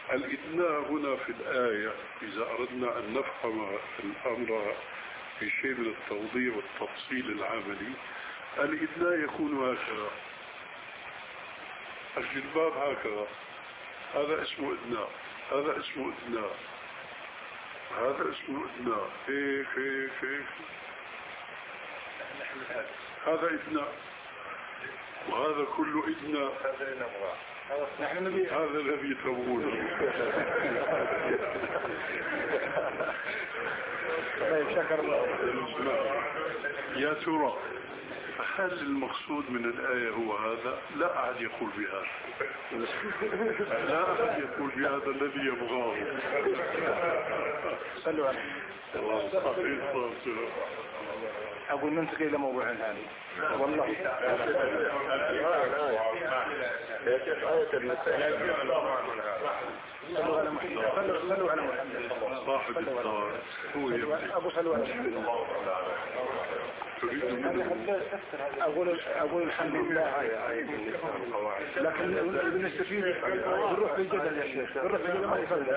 الإدناء هنا في الآية إذا أردنا أن نفهم الأمر في شيء من التوضيح والتفصيل العملي، الإدناء يكون هكذا، الجلباب هكذا، هذا اسمه إدناء، هذا اسمه إدناء، هذا اسمه إدناء، هيك هيك هيك، هذا إدناء، وهذا كله إدناء، هذا الذي تبغونه. يا ترى هل المقصود من الآية هو هذا؟ لا أحد يقول بهذا، لا أحد يقول بهذا الذي يبغاه. صلوا عليه. أقول ننتقل إلى موضوع ثاني. والله آية المسألة صلوا على محمد، صلوا على محمد صاحب الدار هو يبدأ. أبو صلوا على محمد. أقول أقول الحمد لله، لكن بنستفيد بنروح في الجدل يا شيخ، بنروح في الجدل ما يفرق.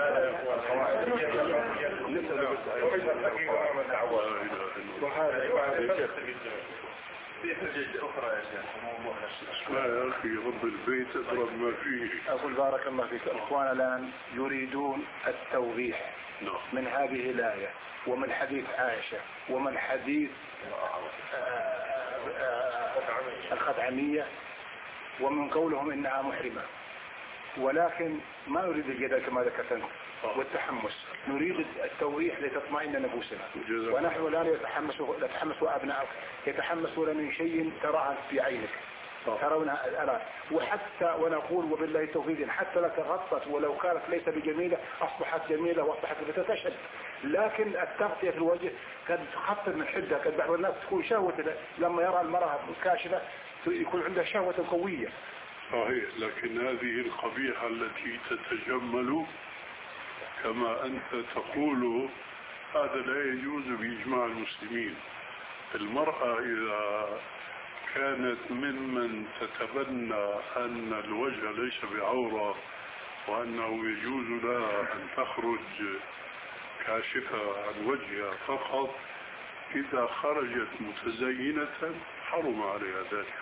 في حجج أخرى يا شيخ موضوع اسمع يا أخي، رب البيت أضرب ما فيه. أقول بارك الله فيك. إخوانا الآن يريدون التوضيح من هذه الآية ومن حديث عائشة ومن حديث الخدعمية ومن قولهم إنها محرمة، ولكن ما نريد الجدل كما ذكرت والتحمس، نريد التوضيح لتطمئن نفوسنا. ونحن لا نتحمس نتحمس وأبنائك يتحمسون من شيء تراه في عينك ترونها الآن، وحتى ونقول وبالله التوفيق حتى لك غطت ولو كانت ليس بجميلة أصبحت جميلة وأصبحت بتتشهد، لكن التغطية في الوجه قد تخفف من حدة. قد بعض الناس تكون شهوة لما يرى المرأة كاشفة يكون عندها شهوة قوية. صحيح، لكن هذه القبيحة التي تتجمل كما أنت تقول هذا لا يجوز بإجماع المسلمين. المرأة إذا كانت ممن تتبنى أن الوجه ليس بعورة وأنه يجوز لها أن تخرج كاشفة عن وجهها فقط، إذا خرجت متزينة حرم عليها ذلك.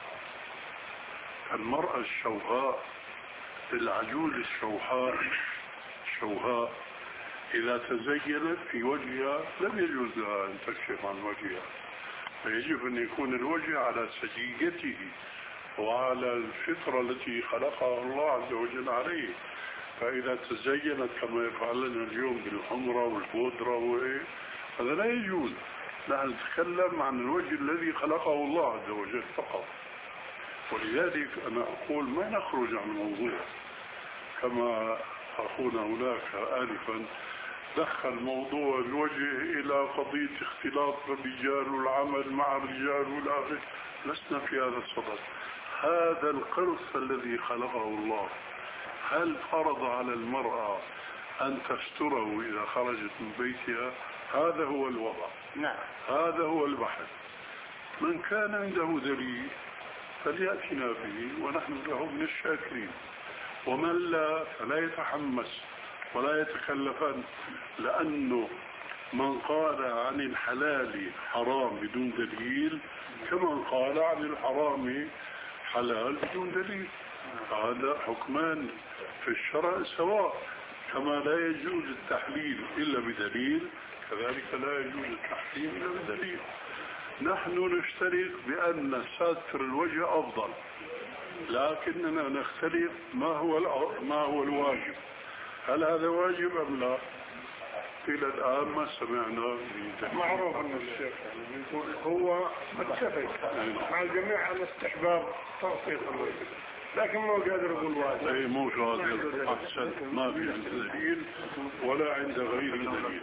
المرأة الشوهاء، العجوز الشوهاء شوهاء إذا تزينت في وجهها لم يجوز لها أن تكشف عن وجهها، فيجب أن يكون الوجه على سجيته وعلى الفطرة التي خلقها الله عز وجل عليه. فإذا تزينت كما يفعلنا اليوم بالحمرة والبودرة وإيه، هذا لا يجوز. نحن نتكلم عن الوجه الذي خلقه الله عز وجل فقط. ولذلك أنا أقول ما نخرج عن الموضوع كما أخونا هناك آلفا دخل موضوع الوجه إلى قضية اختلاط الرجال والعمل مع الرجال والآخر. لسنا في هذا الصدد. هذا القرص الذي خلقه الله هل فرض على المرأة أن تستره إذا خرجت من بيتها؟ هذا هو الوضع. نعم. هذا هو البحث. من كان عنده دليل فليأتنا به ونحن له من الشاكرين، ومن لا فلا يتحمس ولا يتكلفن، لأنه من قال عن الحلال حرام بدون دليل كمن قال عن الحرام حلال بدون دليل. هذا حكمان في الشرع سواء، كما لا يجوز التحليل إلا بدليل كذلك لا يجوز التحريم إلا بدليل. نحن نشترك بأن ساتر الوجه أفضل، لكننا نختلف ما هو ما هو الواجب. هل هذا واجب أم لا؟ إلى الآن ما سمعنا. معروف أن الشيخ هو متفق مع الجميع على استحباب تغطية الوجه، لكن مو قادر يقول واجب. أي مو قادر. أحسنت، ما في عند دليل ولا عند غير دليل.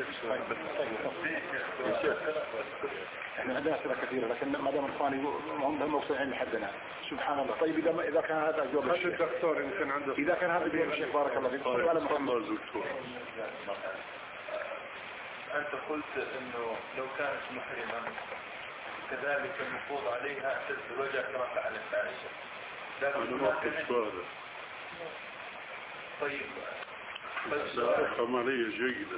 احنا عندنا أسئلة كثيرة لكن ما دام الإخوان هم موصلين لحدنا. سبحان الله. طيب إذا إذا كان هذا جواب الشيخ الدكتور يمكن عنده إذا كان هذا جواب الشيخ بارك الله فيك. تفضل دكتور. أنت قلت إنه لو كانت محرمة كذلك المفروض عليها أن تتزوجها كما فعلت عائشة. أنا ما قلت هذا. طيب لا أفهم علي جيدا.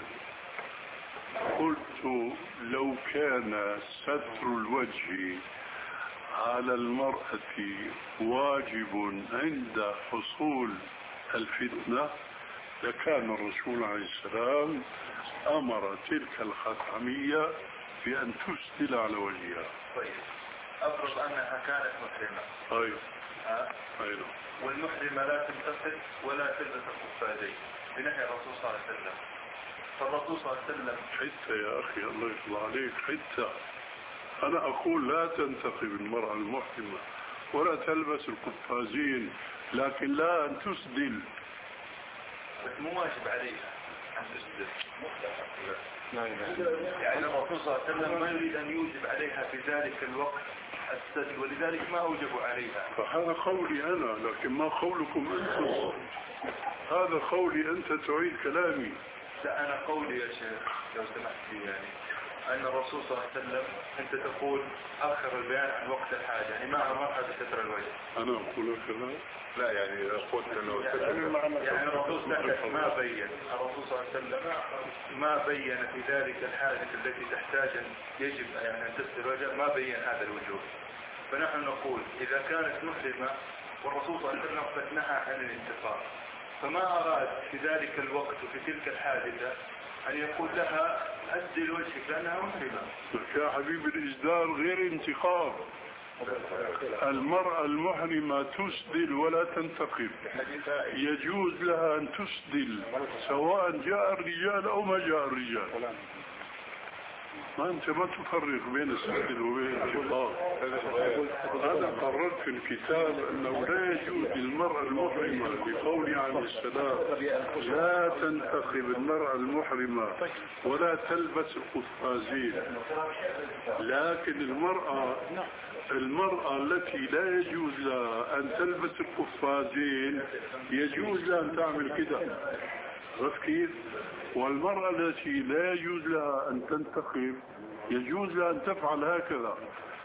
قلت لو كان ستر الوجه على المرأة واجب عند حصول الفتنة لكان الرسول عليه السلام أمر تلك الخثعمية بأن تسدل على وجهها. طيب أفرض أنها كانت محرمة. طيب ها؟ أيوه. والمحرمة لا تنتصر ولا تلبس القفازين بنهي الرسول صلى الله عليه وسلم. فالرسول صلى الله عليه وسلم حتى يا أخي الله يطلع عليك حتى أنا أقول لا تنتقب المرأة المحرمة ولا تلبس القفازين لكن لا أن تسدل. بس مو واجب عليها أن تسدل. يعني الرسول صلى الله عليه وسلم ما يريد أن يوجب عليها في ذلك الوقت السدل ولذلك ما أوجب عليها. فهذا قولي أنا لكن ما قولكم أنتم. هذا قولي أنت تعيد كلامي. لا أنا قولي يا شيخ لو سمحت لي يعني أن الرسول صلى الله عليه وسلم أنت تقول أخر البيان عن وقت الحاجة يعني ما أمرها بستر الوجه. أنا أقول كذا. لا يعني قلت أنه يعني الرسول سكت ما بين. الرسول صلى الله عليه وسلم ما بين في ذلك الحاجة التي تحتاج يجب يعني أن تستر الوجه ما بين هذا الوجوب. فنحن نقول إذا كانت محرمة والرسول صلى الله عليه وسلم قد نهى عن الانتقام فما أراد في ذلك الوقت وفي تلك الحادثة أن يقول لها أسدل وجهك لأنها محرمة. يا حبيبي الإسدال غير انتقام. المرأة المحرمة تسدل ولا تنتقب. يجوز لها أن تسدل سواء جاء الرجال أو ما جاء الرجال. ما أنت ما تفرق بين السدل وبين الانتقام. أنا قررت في الكتاب أنه لا يجوز للمرأة المحرمة بقول عليه السلام لا تنتقب المرأة المحرمة ولا تلبس القفازين. لكن المرأة المرأة التي لا يجوز لها أن تلبس القفازين يجوز لها أن تعمل كده. عرفت كيف؟ والمرأة التي لا يجوز لها أن تنتقب يجوز لها أن تفعل هكذا.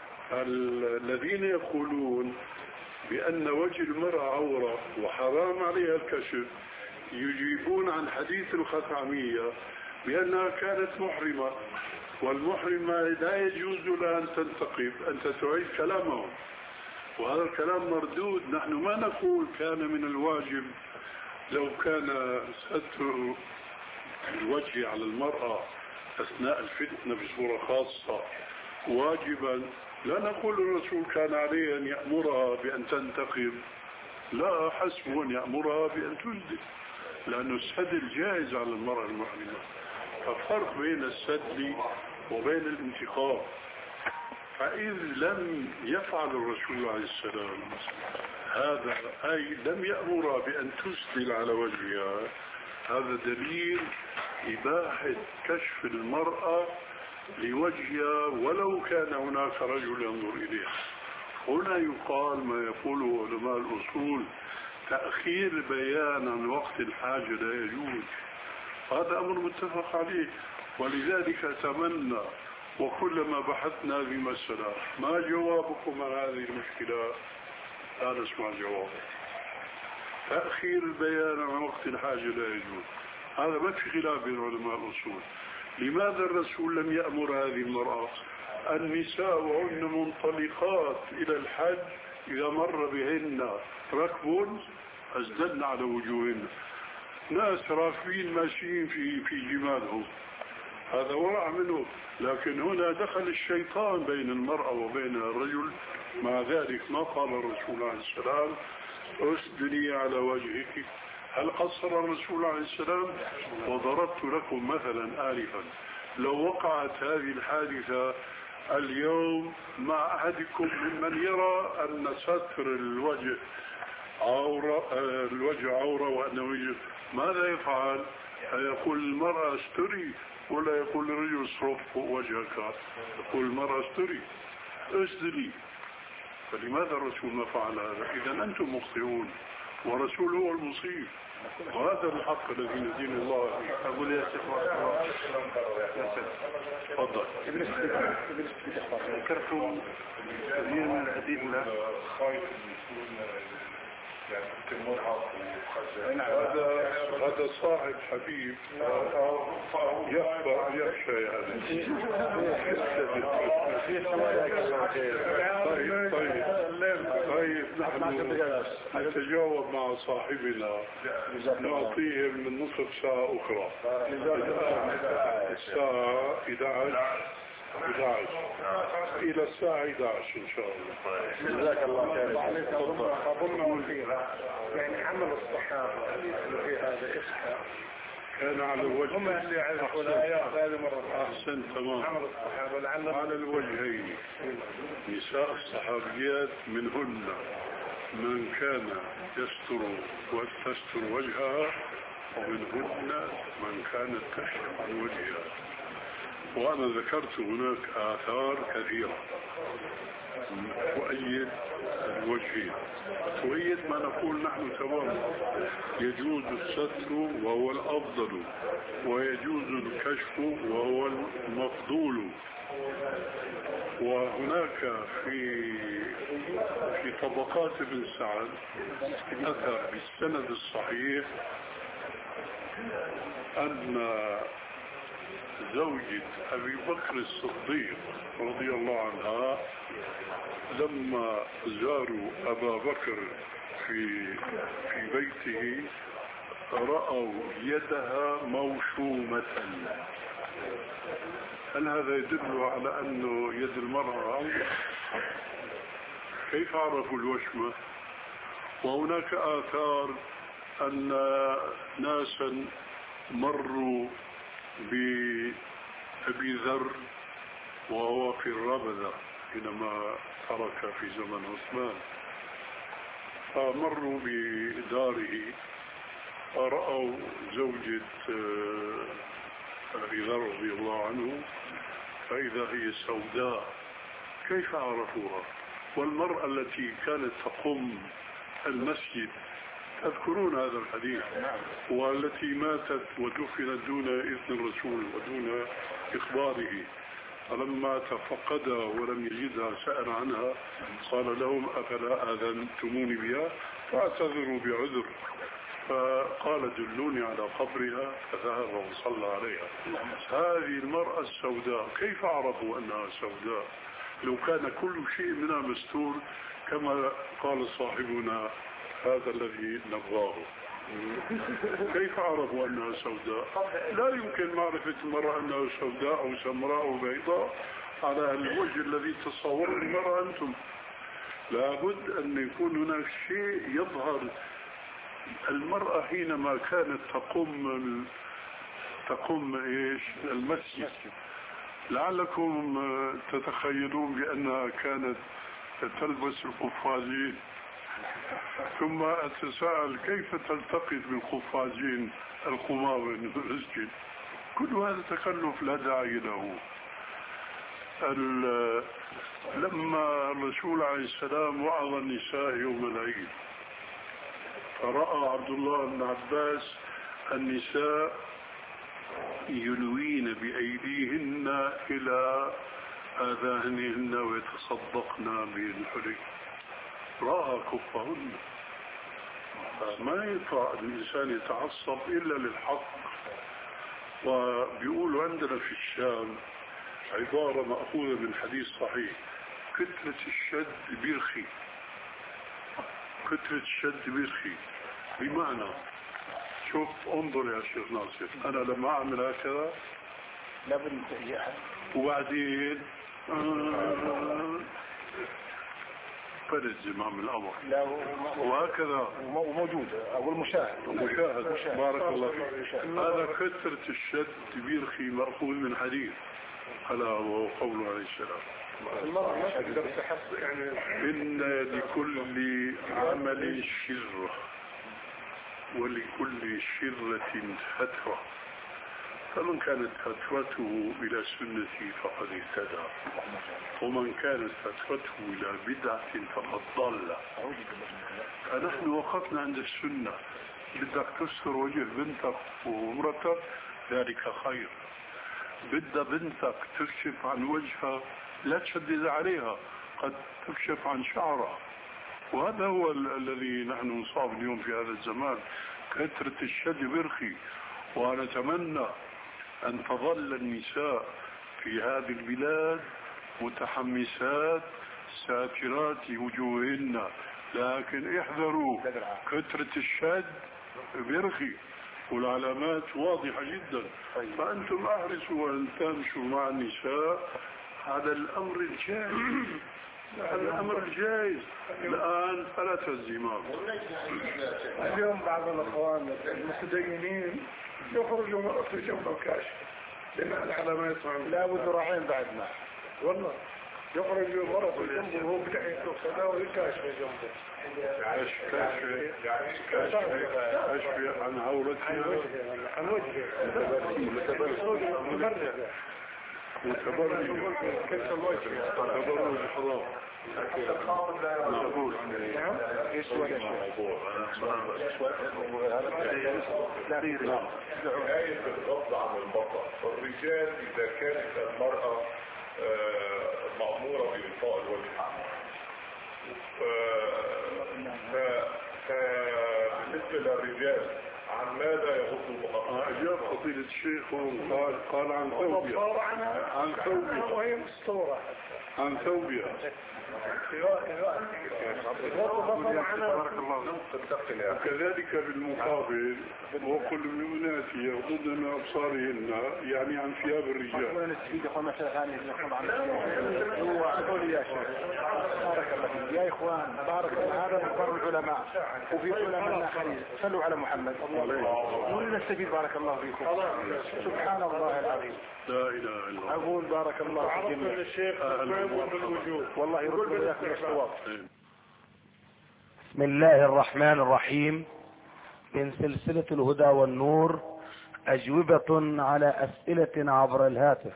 الذين يقولون بأن وجه المرأة عورة وحرام عليها الكشف يجيبون عن حديث الخثعمية بأنها كانت محرمة والمحرمة لا يجوز لها أن تنتقب. أنت تعيد كلامهم وهذا الكلام مردود. نحن ما نقول كان من الواجب لو كان ستر الوجه على المرأة أثناء الفتنة بصورة خاصة واجبا لا نقول الرسول كان عليه أن يأمرها بأن تنتقب. لا حسب أن يأمرها بأن تسدل لأن السدل جائز على المرأة المحرمة. ففرق بين السدل وبين الانتقام. فإذ لم يفعل الرسول عليه السلام هذا أي لم يأمرها بأن تسدل على وجهها هذا دليل إباحة كشف المرأة لوجهها ولو كان هناك رجل ينظر إليها. هنا يقال ما يقوله علماء الأصول تأخير بيان عن وقت الحاجة لا يجوز. هذا أمر متفق عليه ولذلك أتمنى وكلما بحثنا في مسألة ما جوابكم عن هذه المشكلة لا نسمع جوابه. تأخير البيان عن وقت الحاجة لا يجوز. هذا ما في خلاف بين علماء الأصول. لماذا الرسول لم يأمر هذه المرأة؟ النساء وهن منطلقات إلى الحج إذا مر بهن ركب أسدلن على وجوهن. ناس راكبين ماشيين في في جمالهم هذا ورع منه. لكن هنا دخل الشيطان بين المرأة وبين الرجل. مع ذلك ما قال الرسول عليه السلام اسدلي على وجهك. هل قصر الرسول عليه السلام؟ وضربت لكم مثلا آلفا لو وقعت هذه الحادثة اليوم مع أحدكم ممن يرى أن ستر الوجه عورة الوجه عورة وأنه يجب ماذا يفعل؟ يقول المرأة استري ولا يقول الرجل اصرف وجهك؟ يقول المرأة استري اسدلي. فلماذا الرسول ما فعل هذا؟ إذا أنتم مخطئون ورسول هو المصيب وهذا الحق الذي ندين الله. أقول يا شيخ تفضل. ابن ذكرتم كثير من الأدلة يعني كنت مرهق وخزان. هذا هذا صاحب حبيب يخفى يخشى يعني. طيب طيب طيب نحن نتجاوب مع صاحبنا نعطيه من نصف ساعة أخرى. الساعة إحدى عشر إحدى عشر إلى الساعة إحدى عشر إن شاء الله. جزاك الله خير. أظن فيها يعني عمل الصحابة في هذا إسحاق كان على الوجه هم اللي يعرفوا الآيات هذه مرة. أحسن تمام. عمل الصحابة لعل على الوجهين. نساء الصحابيات منهن من كان يستر وتستر وجهها ومنهن من كانت تكشف عن وجهها. وأنا ذكرت هناك آثار كثيرة تؤيد الوجهين، تؤيد ما نقول نحن تماما. يجوز الستر وهو الأفضل، ويجوز الكشف وهو المفضول. وهناك في في طبقات ابن سعد أتى بالسند الصحيح أن زوجة أبي بكر الصديق رضي الله عنها لما زاروا أبا بكر في في بيته رأوا يدها موشومة. هل هذا يدل على أنه يد المرأة عورة؟ كيف عرفوا الوشمة؟ وهناك آثار أن ناسا مروا بأبي ذر وهو في الربذة حينما ترك في زمن عثمان، فمروا بداره فرأوا زوجة أبي ذر رضي الله عنه فإذا هي سوداء. كيف عرفوها؟ والمرأة التي كانت تقوم المسجد تذكرون هذا الحديث، والتي ماتت ودفنت دون إذن الرسول ودون إخباره، فلما تفقدها ولم يجدها سأل عنها قال لهم أفلا آذنتموني بها فاعتذروا بعذر، فقال دلوني على قبرها فذهب وصلى عليها. هذه المرأة السوداء كيف عرفوا أنها سوداء لو كان كل شيء منها مستور كما قال صاحبنا هذا الذي نبغاه؟ كيف عرفوا أنها سوداء؟ لا يمكن معرفة المرأة أنها سوداء أو سمراء أو بيضاء على الوجه الذي تصور المرأة أنتم. لابد أن يكون هناك شيء يظهر. المرأة حينما كانت تقوم تقوم إيش المسجد لعلكم تتخيلون بأنها كانت تلبس القفازين، ثم أتساءل كيف تلتقط بالقفازين القمامة في المسجد؟ كل هذا تكلف لا داعي له. لما الرسول عليه السلام وعظ النساء يوم العيد فرأى عبد الله بن عباس النساء يلوين بأيديهن إلى آذانهن ويتصدقن بالحلي، رأى كفهن. ما ينفع الإنسان يتعصب إلا للحق. وبيقولوا عندنا في الشام عبارة مأخوذة من حديث صحيح: كتلة الشد بيرخي. كتلة الشد بيرخي بمعنى، شوف انظر يا شيخ ناصر، أنا لما أعمل هكذا لابد وبعدين آه فرد زمام الأمر وهكذا وموجود أقول مشاهد مشاهد. بارك الله فيك. هذا كثرة الشد بيرخي مأخوذ من حديث ألا وهو قوله عليه السلام: يعني إن لكل عمل شرة ولكل شرة فتوى، فمن كانت فتوته إلى سنتي فقد اهتدى، ومن كانت فتوته إلى بدعة فقد ضل. فنحن وقفنا عند السنة. بدك تستر وجه بنتك ومرتك ذلك خير، بدها بنتك تكشف عن وجهها لا تشدد عليها، قد تكشف عن شعرها وهذا هو ال الذي نحن نصاب اليوم في هذا الزمان، كثرة الشد برخي. ونتمنى أن تظل النساء في هذه البلاد متحمسات ساترات وجوههن، لكن احذروا كثرة الشد برخي والعلامات واضحة جدا. فأنتم أحرصوا أن تمشوا مع النساء على الأمر الجائز، على الأمر الجائز الآن فلا تزيمات. اليوم بعض الأخوان المتدينين يخرجوا في جنب الكاشف لأن العلامات لا وذراعين بعدنا، والله يخرج المرأة في جنبه وهو بتحيط الصلاة ويكاشف جنبه. أشفي عن عورتها عن وجهه متبرج متبرج كيف الوجه تبرج الحرام. نقول ايش ولا شيء آية الغض عن البصر. الرجال إذا كانت المرأة مأمورة بإلقاء الوجه، فبالنسبة للرجال عن ماذا يغض البصر؟ أجاب فضيلة الشيخ قال قال عن ثوبها، عن ثوبها وهي مستورة عن ثوبها. وكذلك بالمقابل وكل المؤمنات يغضضن من أبصارهن، يعني عن ثياب الرجال. يا إخوان بارك الله، هذا مقر العلماء وفي علماء آخرين. صلوا على محمد ونستفيد. بارك الله فيكم. سبحان الله العظيم، لا إله إلا الله. أقول بارك الله في الجميع. الشيخ والله يرد لكم الصواب. بسم الله الرحمن الرحيم. من سلسلة الهدى والنور، أجوبة على أسئلة عبر الهاتف.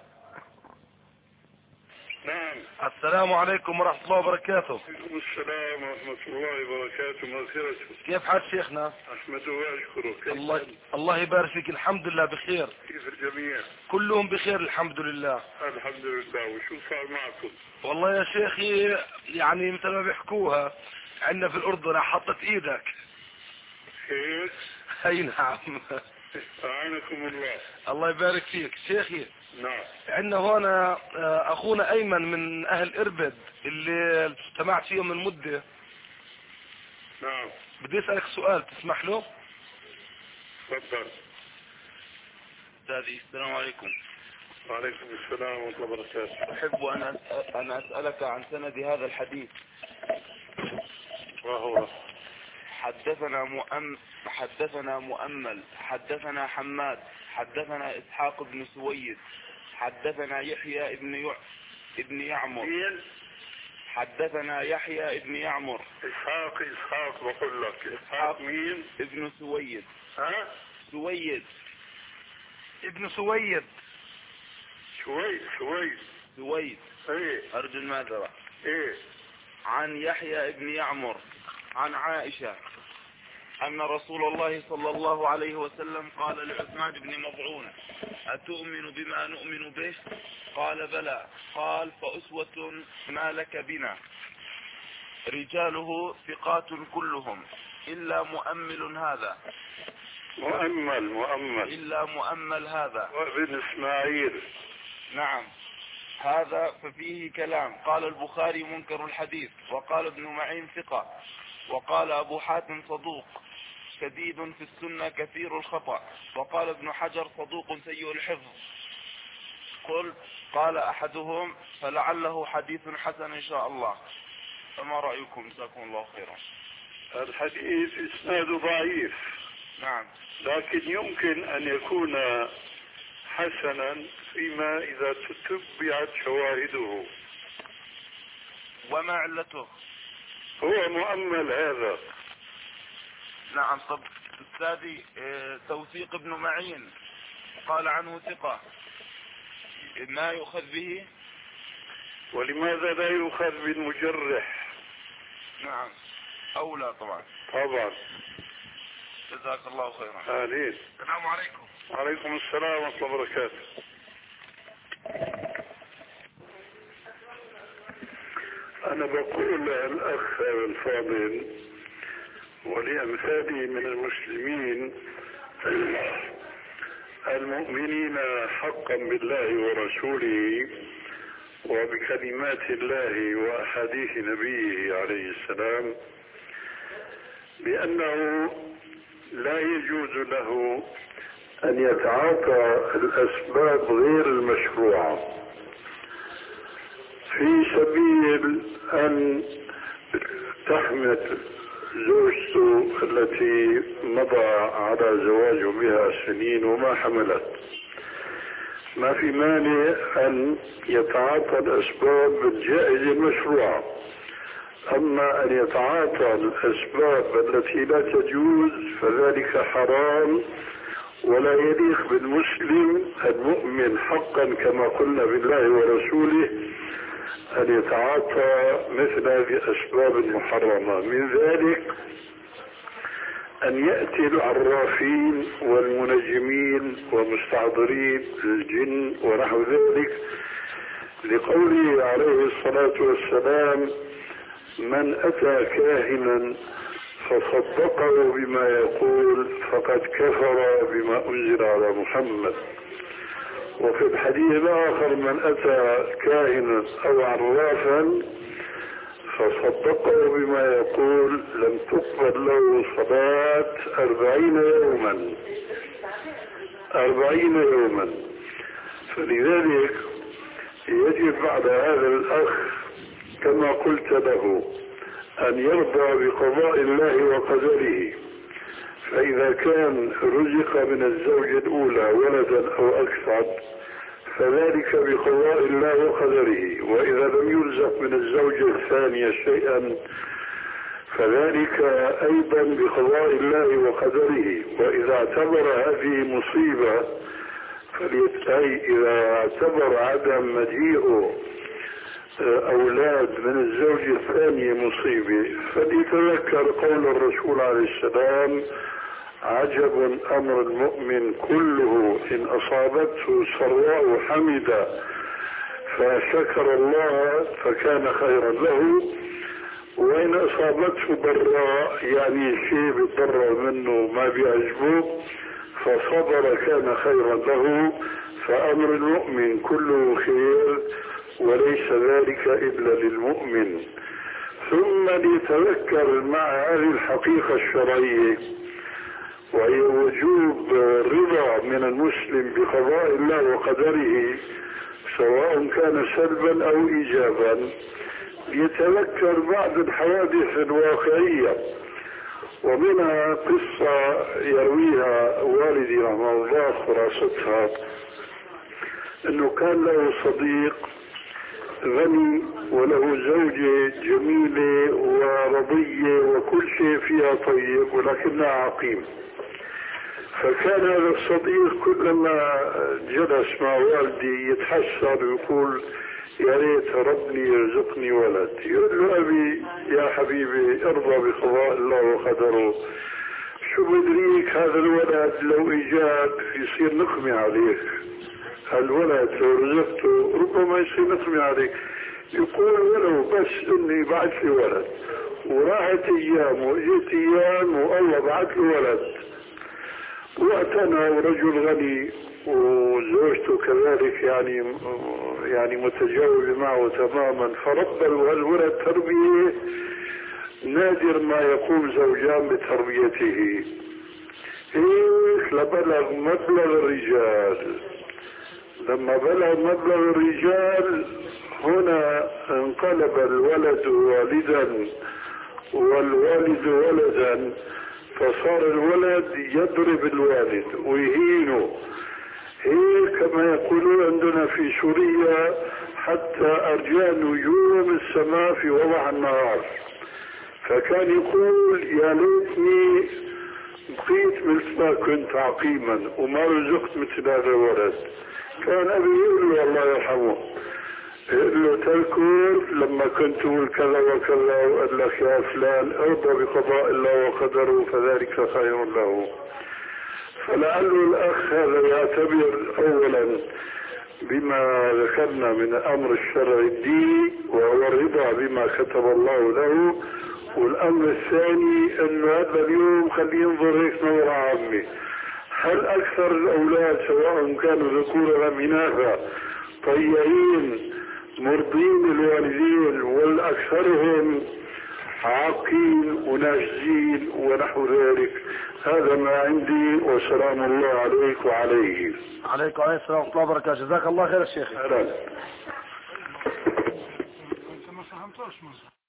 نعم. السلام عليكم ورحمة الله وبركاته. وعليكم السلام ورحمة الله وبركاته. مغفرته. كيف حال شيخنا؟ أحمده وأشكره. الله الله يبارك فيك. الحمد لله بخير. كيف الجميع؟ كلهم بخير الحمد لله. الحمد لله. وشو صار معكم؟ والله يا شيخي يعني مثل ما بيحكوها عندنا في الأردن حطت إيدك. هيك؟ أي نعم. أعانكم الله. الله يبارك فيك شيخي. نعم. عندنا هنا أخونا أيمن من أهل إربد اللي اجتمعت فيهم من مدة. نعم. بدي أسألك سؤال تسمح له؟ تفضل. أستاذي السلام عليكم. وعليكم السلام ورحمة الله وبركاته. أحب أن أن أسألك عن سند هذا الحديث. وهو حدثنا مؤمل حدثنا مؤمل حدثنا حماد حدثنا إسحاق بن سويد حدثنا يحيى ابن يع... ابن يعمر مين؟ حدثنا يحيى ابن يعمر. إسحاق إسحاق بقول لك. إسحاق مين؟ ابن سويد. ها؟ سويد ابن سويد. سويد سويد سويد. ايه. أرجو المعذرة. ايه. عن يحيى ابن يعمر عن عائشة أن رسول الله صلى الله عليه وسلم قال لعثمان بن مظعون: أتؤمن بما نؤمن به؟ قال: بلى. قال: فأسوة ما لك بنا. رجاله ثقات كلهم إلا مؤمل هذا. مؤمل مؤمل إلا مؤمل هذا. وابن إسماعيل. نعم. هذا ففيه كلام. قال البخاري: منكر الحديث. وقال ابن معين: ثقة. وقال أبو حاتم: صدوق شديد في السنة كثير الخطأ. وقال ابن حجر: صدوق سيء الحفظ. قل قال أحدهم: فلعله حديث حسن إن شاء الله. فما رأيكم؟ جزاكم الله خيرا. الحديث إسناده ضعيف. نعم. لكن يمكن أن يكون حسنا فيما إذا تتبعت شواهده. وما علته؟ هو مؤمل هذا. نعم. طب أستاذي، توثيق ابن معين قال عنه ثقة، ما يؤخذ به؟ ولماذا لا يؤخذ بالمجرح؟ نعم. أولى طبعا. طبعا. جزاك الله خيرا. آمين. السلام عليكم. وعليكم السلام ورحمة الله وبركاته. أنا بقول الأخ الفاضل ولأمثالي من المسلمين المؤمنين حقا بالله ورسوله وبكلمات الله وأحاديث نبيه عليه السلام بأنه لا يجوز له أن يتعاطى الأسباب غير المشروعة في سبيل أن تحمل زوجته التي مضى على زواجه بها سنين وما حملت. ما في مانع أن يتعاطى الأسباب الجائزة المشروعة، أما أن يتعاطى الأسباب التي لا تجوز فذلك حرام ولا يليق بالمسلم المؤمن حقا كما قلنا بالله ورسوله أن يتعاطى مثل هذه الأسباب المحرمة. من ذلك أن يأتي العرافين والمنجمين ومستعذرين الجن ونحو ذلك، لقوله عليه الصلاة والسلام: من أتى كاهنا فصدقه بما يقول فقد كفر بما أنزل على محمد. وفي الحديث الآخر: من أتى كاهنا أو عرافا فصدقه بما يقول لم تقبل له صلاة أربعين يوما أربعين يوما. فلذلك يجب بعد هذا الأخ كما قلت له أن يرضى بقضاء الله وقدره، فإذا كان رزق من الزوجة الأولى ولدا أو أكثر فذلك بقضاء الله وقدره، وإذا لم يرزق من الزوجة الثانية شيئا فذلك أيضا بقضاء الله وقدره. وإذا اعتبر هذه مصيبة أي إذا اعتبر عدم مجيء أولاد من الزوجة الثانية مصيبة فليتذكر قول الرسول عليه السلام: عجب أمر المؤمن كله إن أصابته سراء حمد فشكر الله فكان خيرا له، وإن أصابته ضراء يعني شيء بيتضرر منه ما بيعجبه فصبر كان خيرا له. فأمر المؤمن كله خير وليس ذلك إلا للمؤمن. ثم ليتذكر مع هذه الحقيقة الشرعية وهي وجوب الرضا من المسلم بقضاء الله وقدره سواء كان سلبا أو إيجابا، يتذكر بعض الحوادث الواقعية. ومنها قصة يرويها والدي رحمه الله خلاصتها أنه كان له صديق غني وله زوجة جميلة ورضية وكل شيء فيها طيب ولكنها عقيم. فكان هذا الصديق كلما جلس مع والدي يتحسر ويقول: يا ريت ربني يرزقني ولد. يقول له: أبي يا حبيبي ارضى بقضاء الله وقدره، شو بدريك هذا الولد لو إجاد يصير نقمة عليك، الولد لو رزقته ربما يصير نقمة عليك. يقول: ولو بس اني بعت لي ولد. وراحت ايام واجت ايام والله بعت له ولد، واعتنى ورجل غني وزوجته كذلك يعني يعني متجاوبة معه تماما، فربى الولد تربية نادر ما يقوم زوجان بتربيته. هيك لبلغ مبلغ الرجال. لما بلغ مبلغ الرجال هنا انقلب الولد والدا والوالد ولدا، فصار الولد يضرب الوالد ويهينه. هيك كما يقولون عندنا في سوريا: حتى أرجاء نجوم السماء في وضع النهار. فكان يقول: يا ليتني بقيت مثل ما كنت عقيما وما رزقت مثل هذا الولد. كان أبي يقول له الله يرحمه، يقول له: تذكر لما كنت تقول كذا وكذا وقال لك يا فلان ارضى بقضاء الله وقدره فذلك خير له. فلعل الأخ هذا يعتبر أولا بما ذكرنا من الأمر الشرعي الديني وهو الرضا بما كتب الله له، والأمر الثاني أنه هذا اليوم خليه ينظر هيك نظرة عامة. هل أكثر الأولاد سواء كانوا ذكورا أم إناثا طيعين مرضين للوالدين والأكثرهم عاقين وناشزين ونحو ذلك؟ هذا ما عندي، وسلام الله عليك وعليه. عليكم وعليكم السلام ورحمة الله وبركاته. جزاك الله خير الشيخ. أهلا.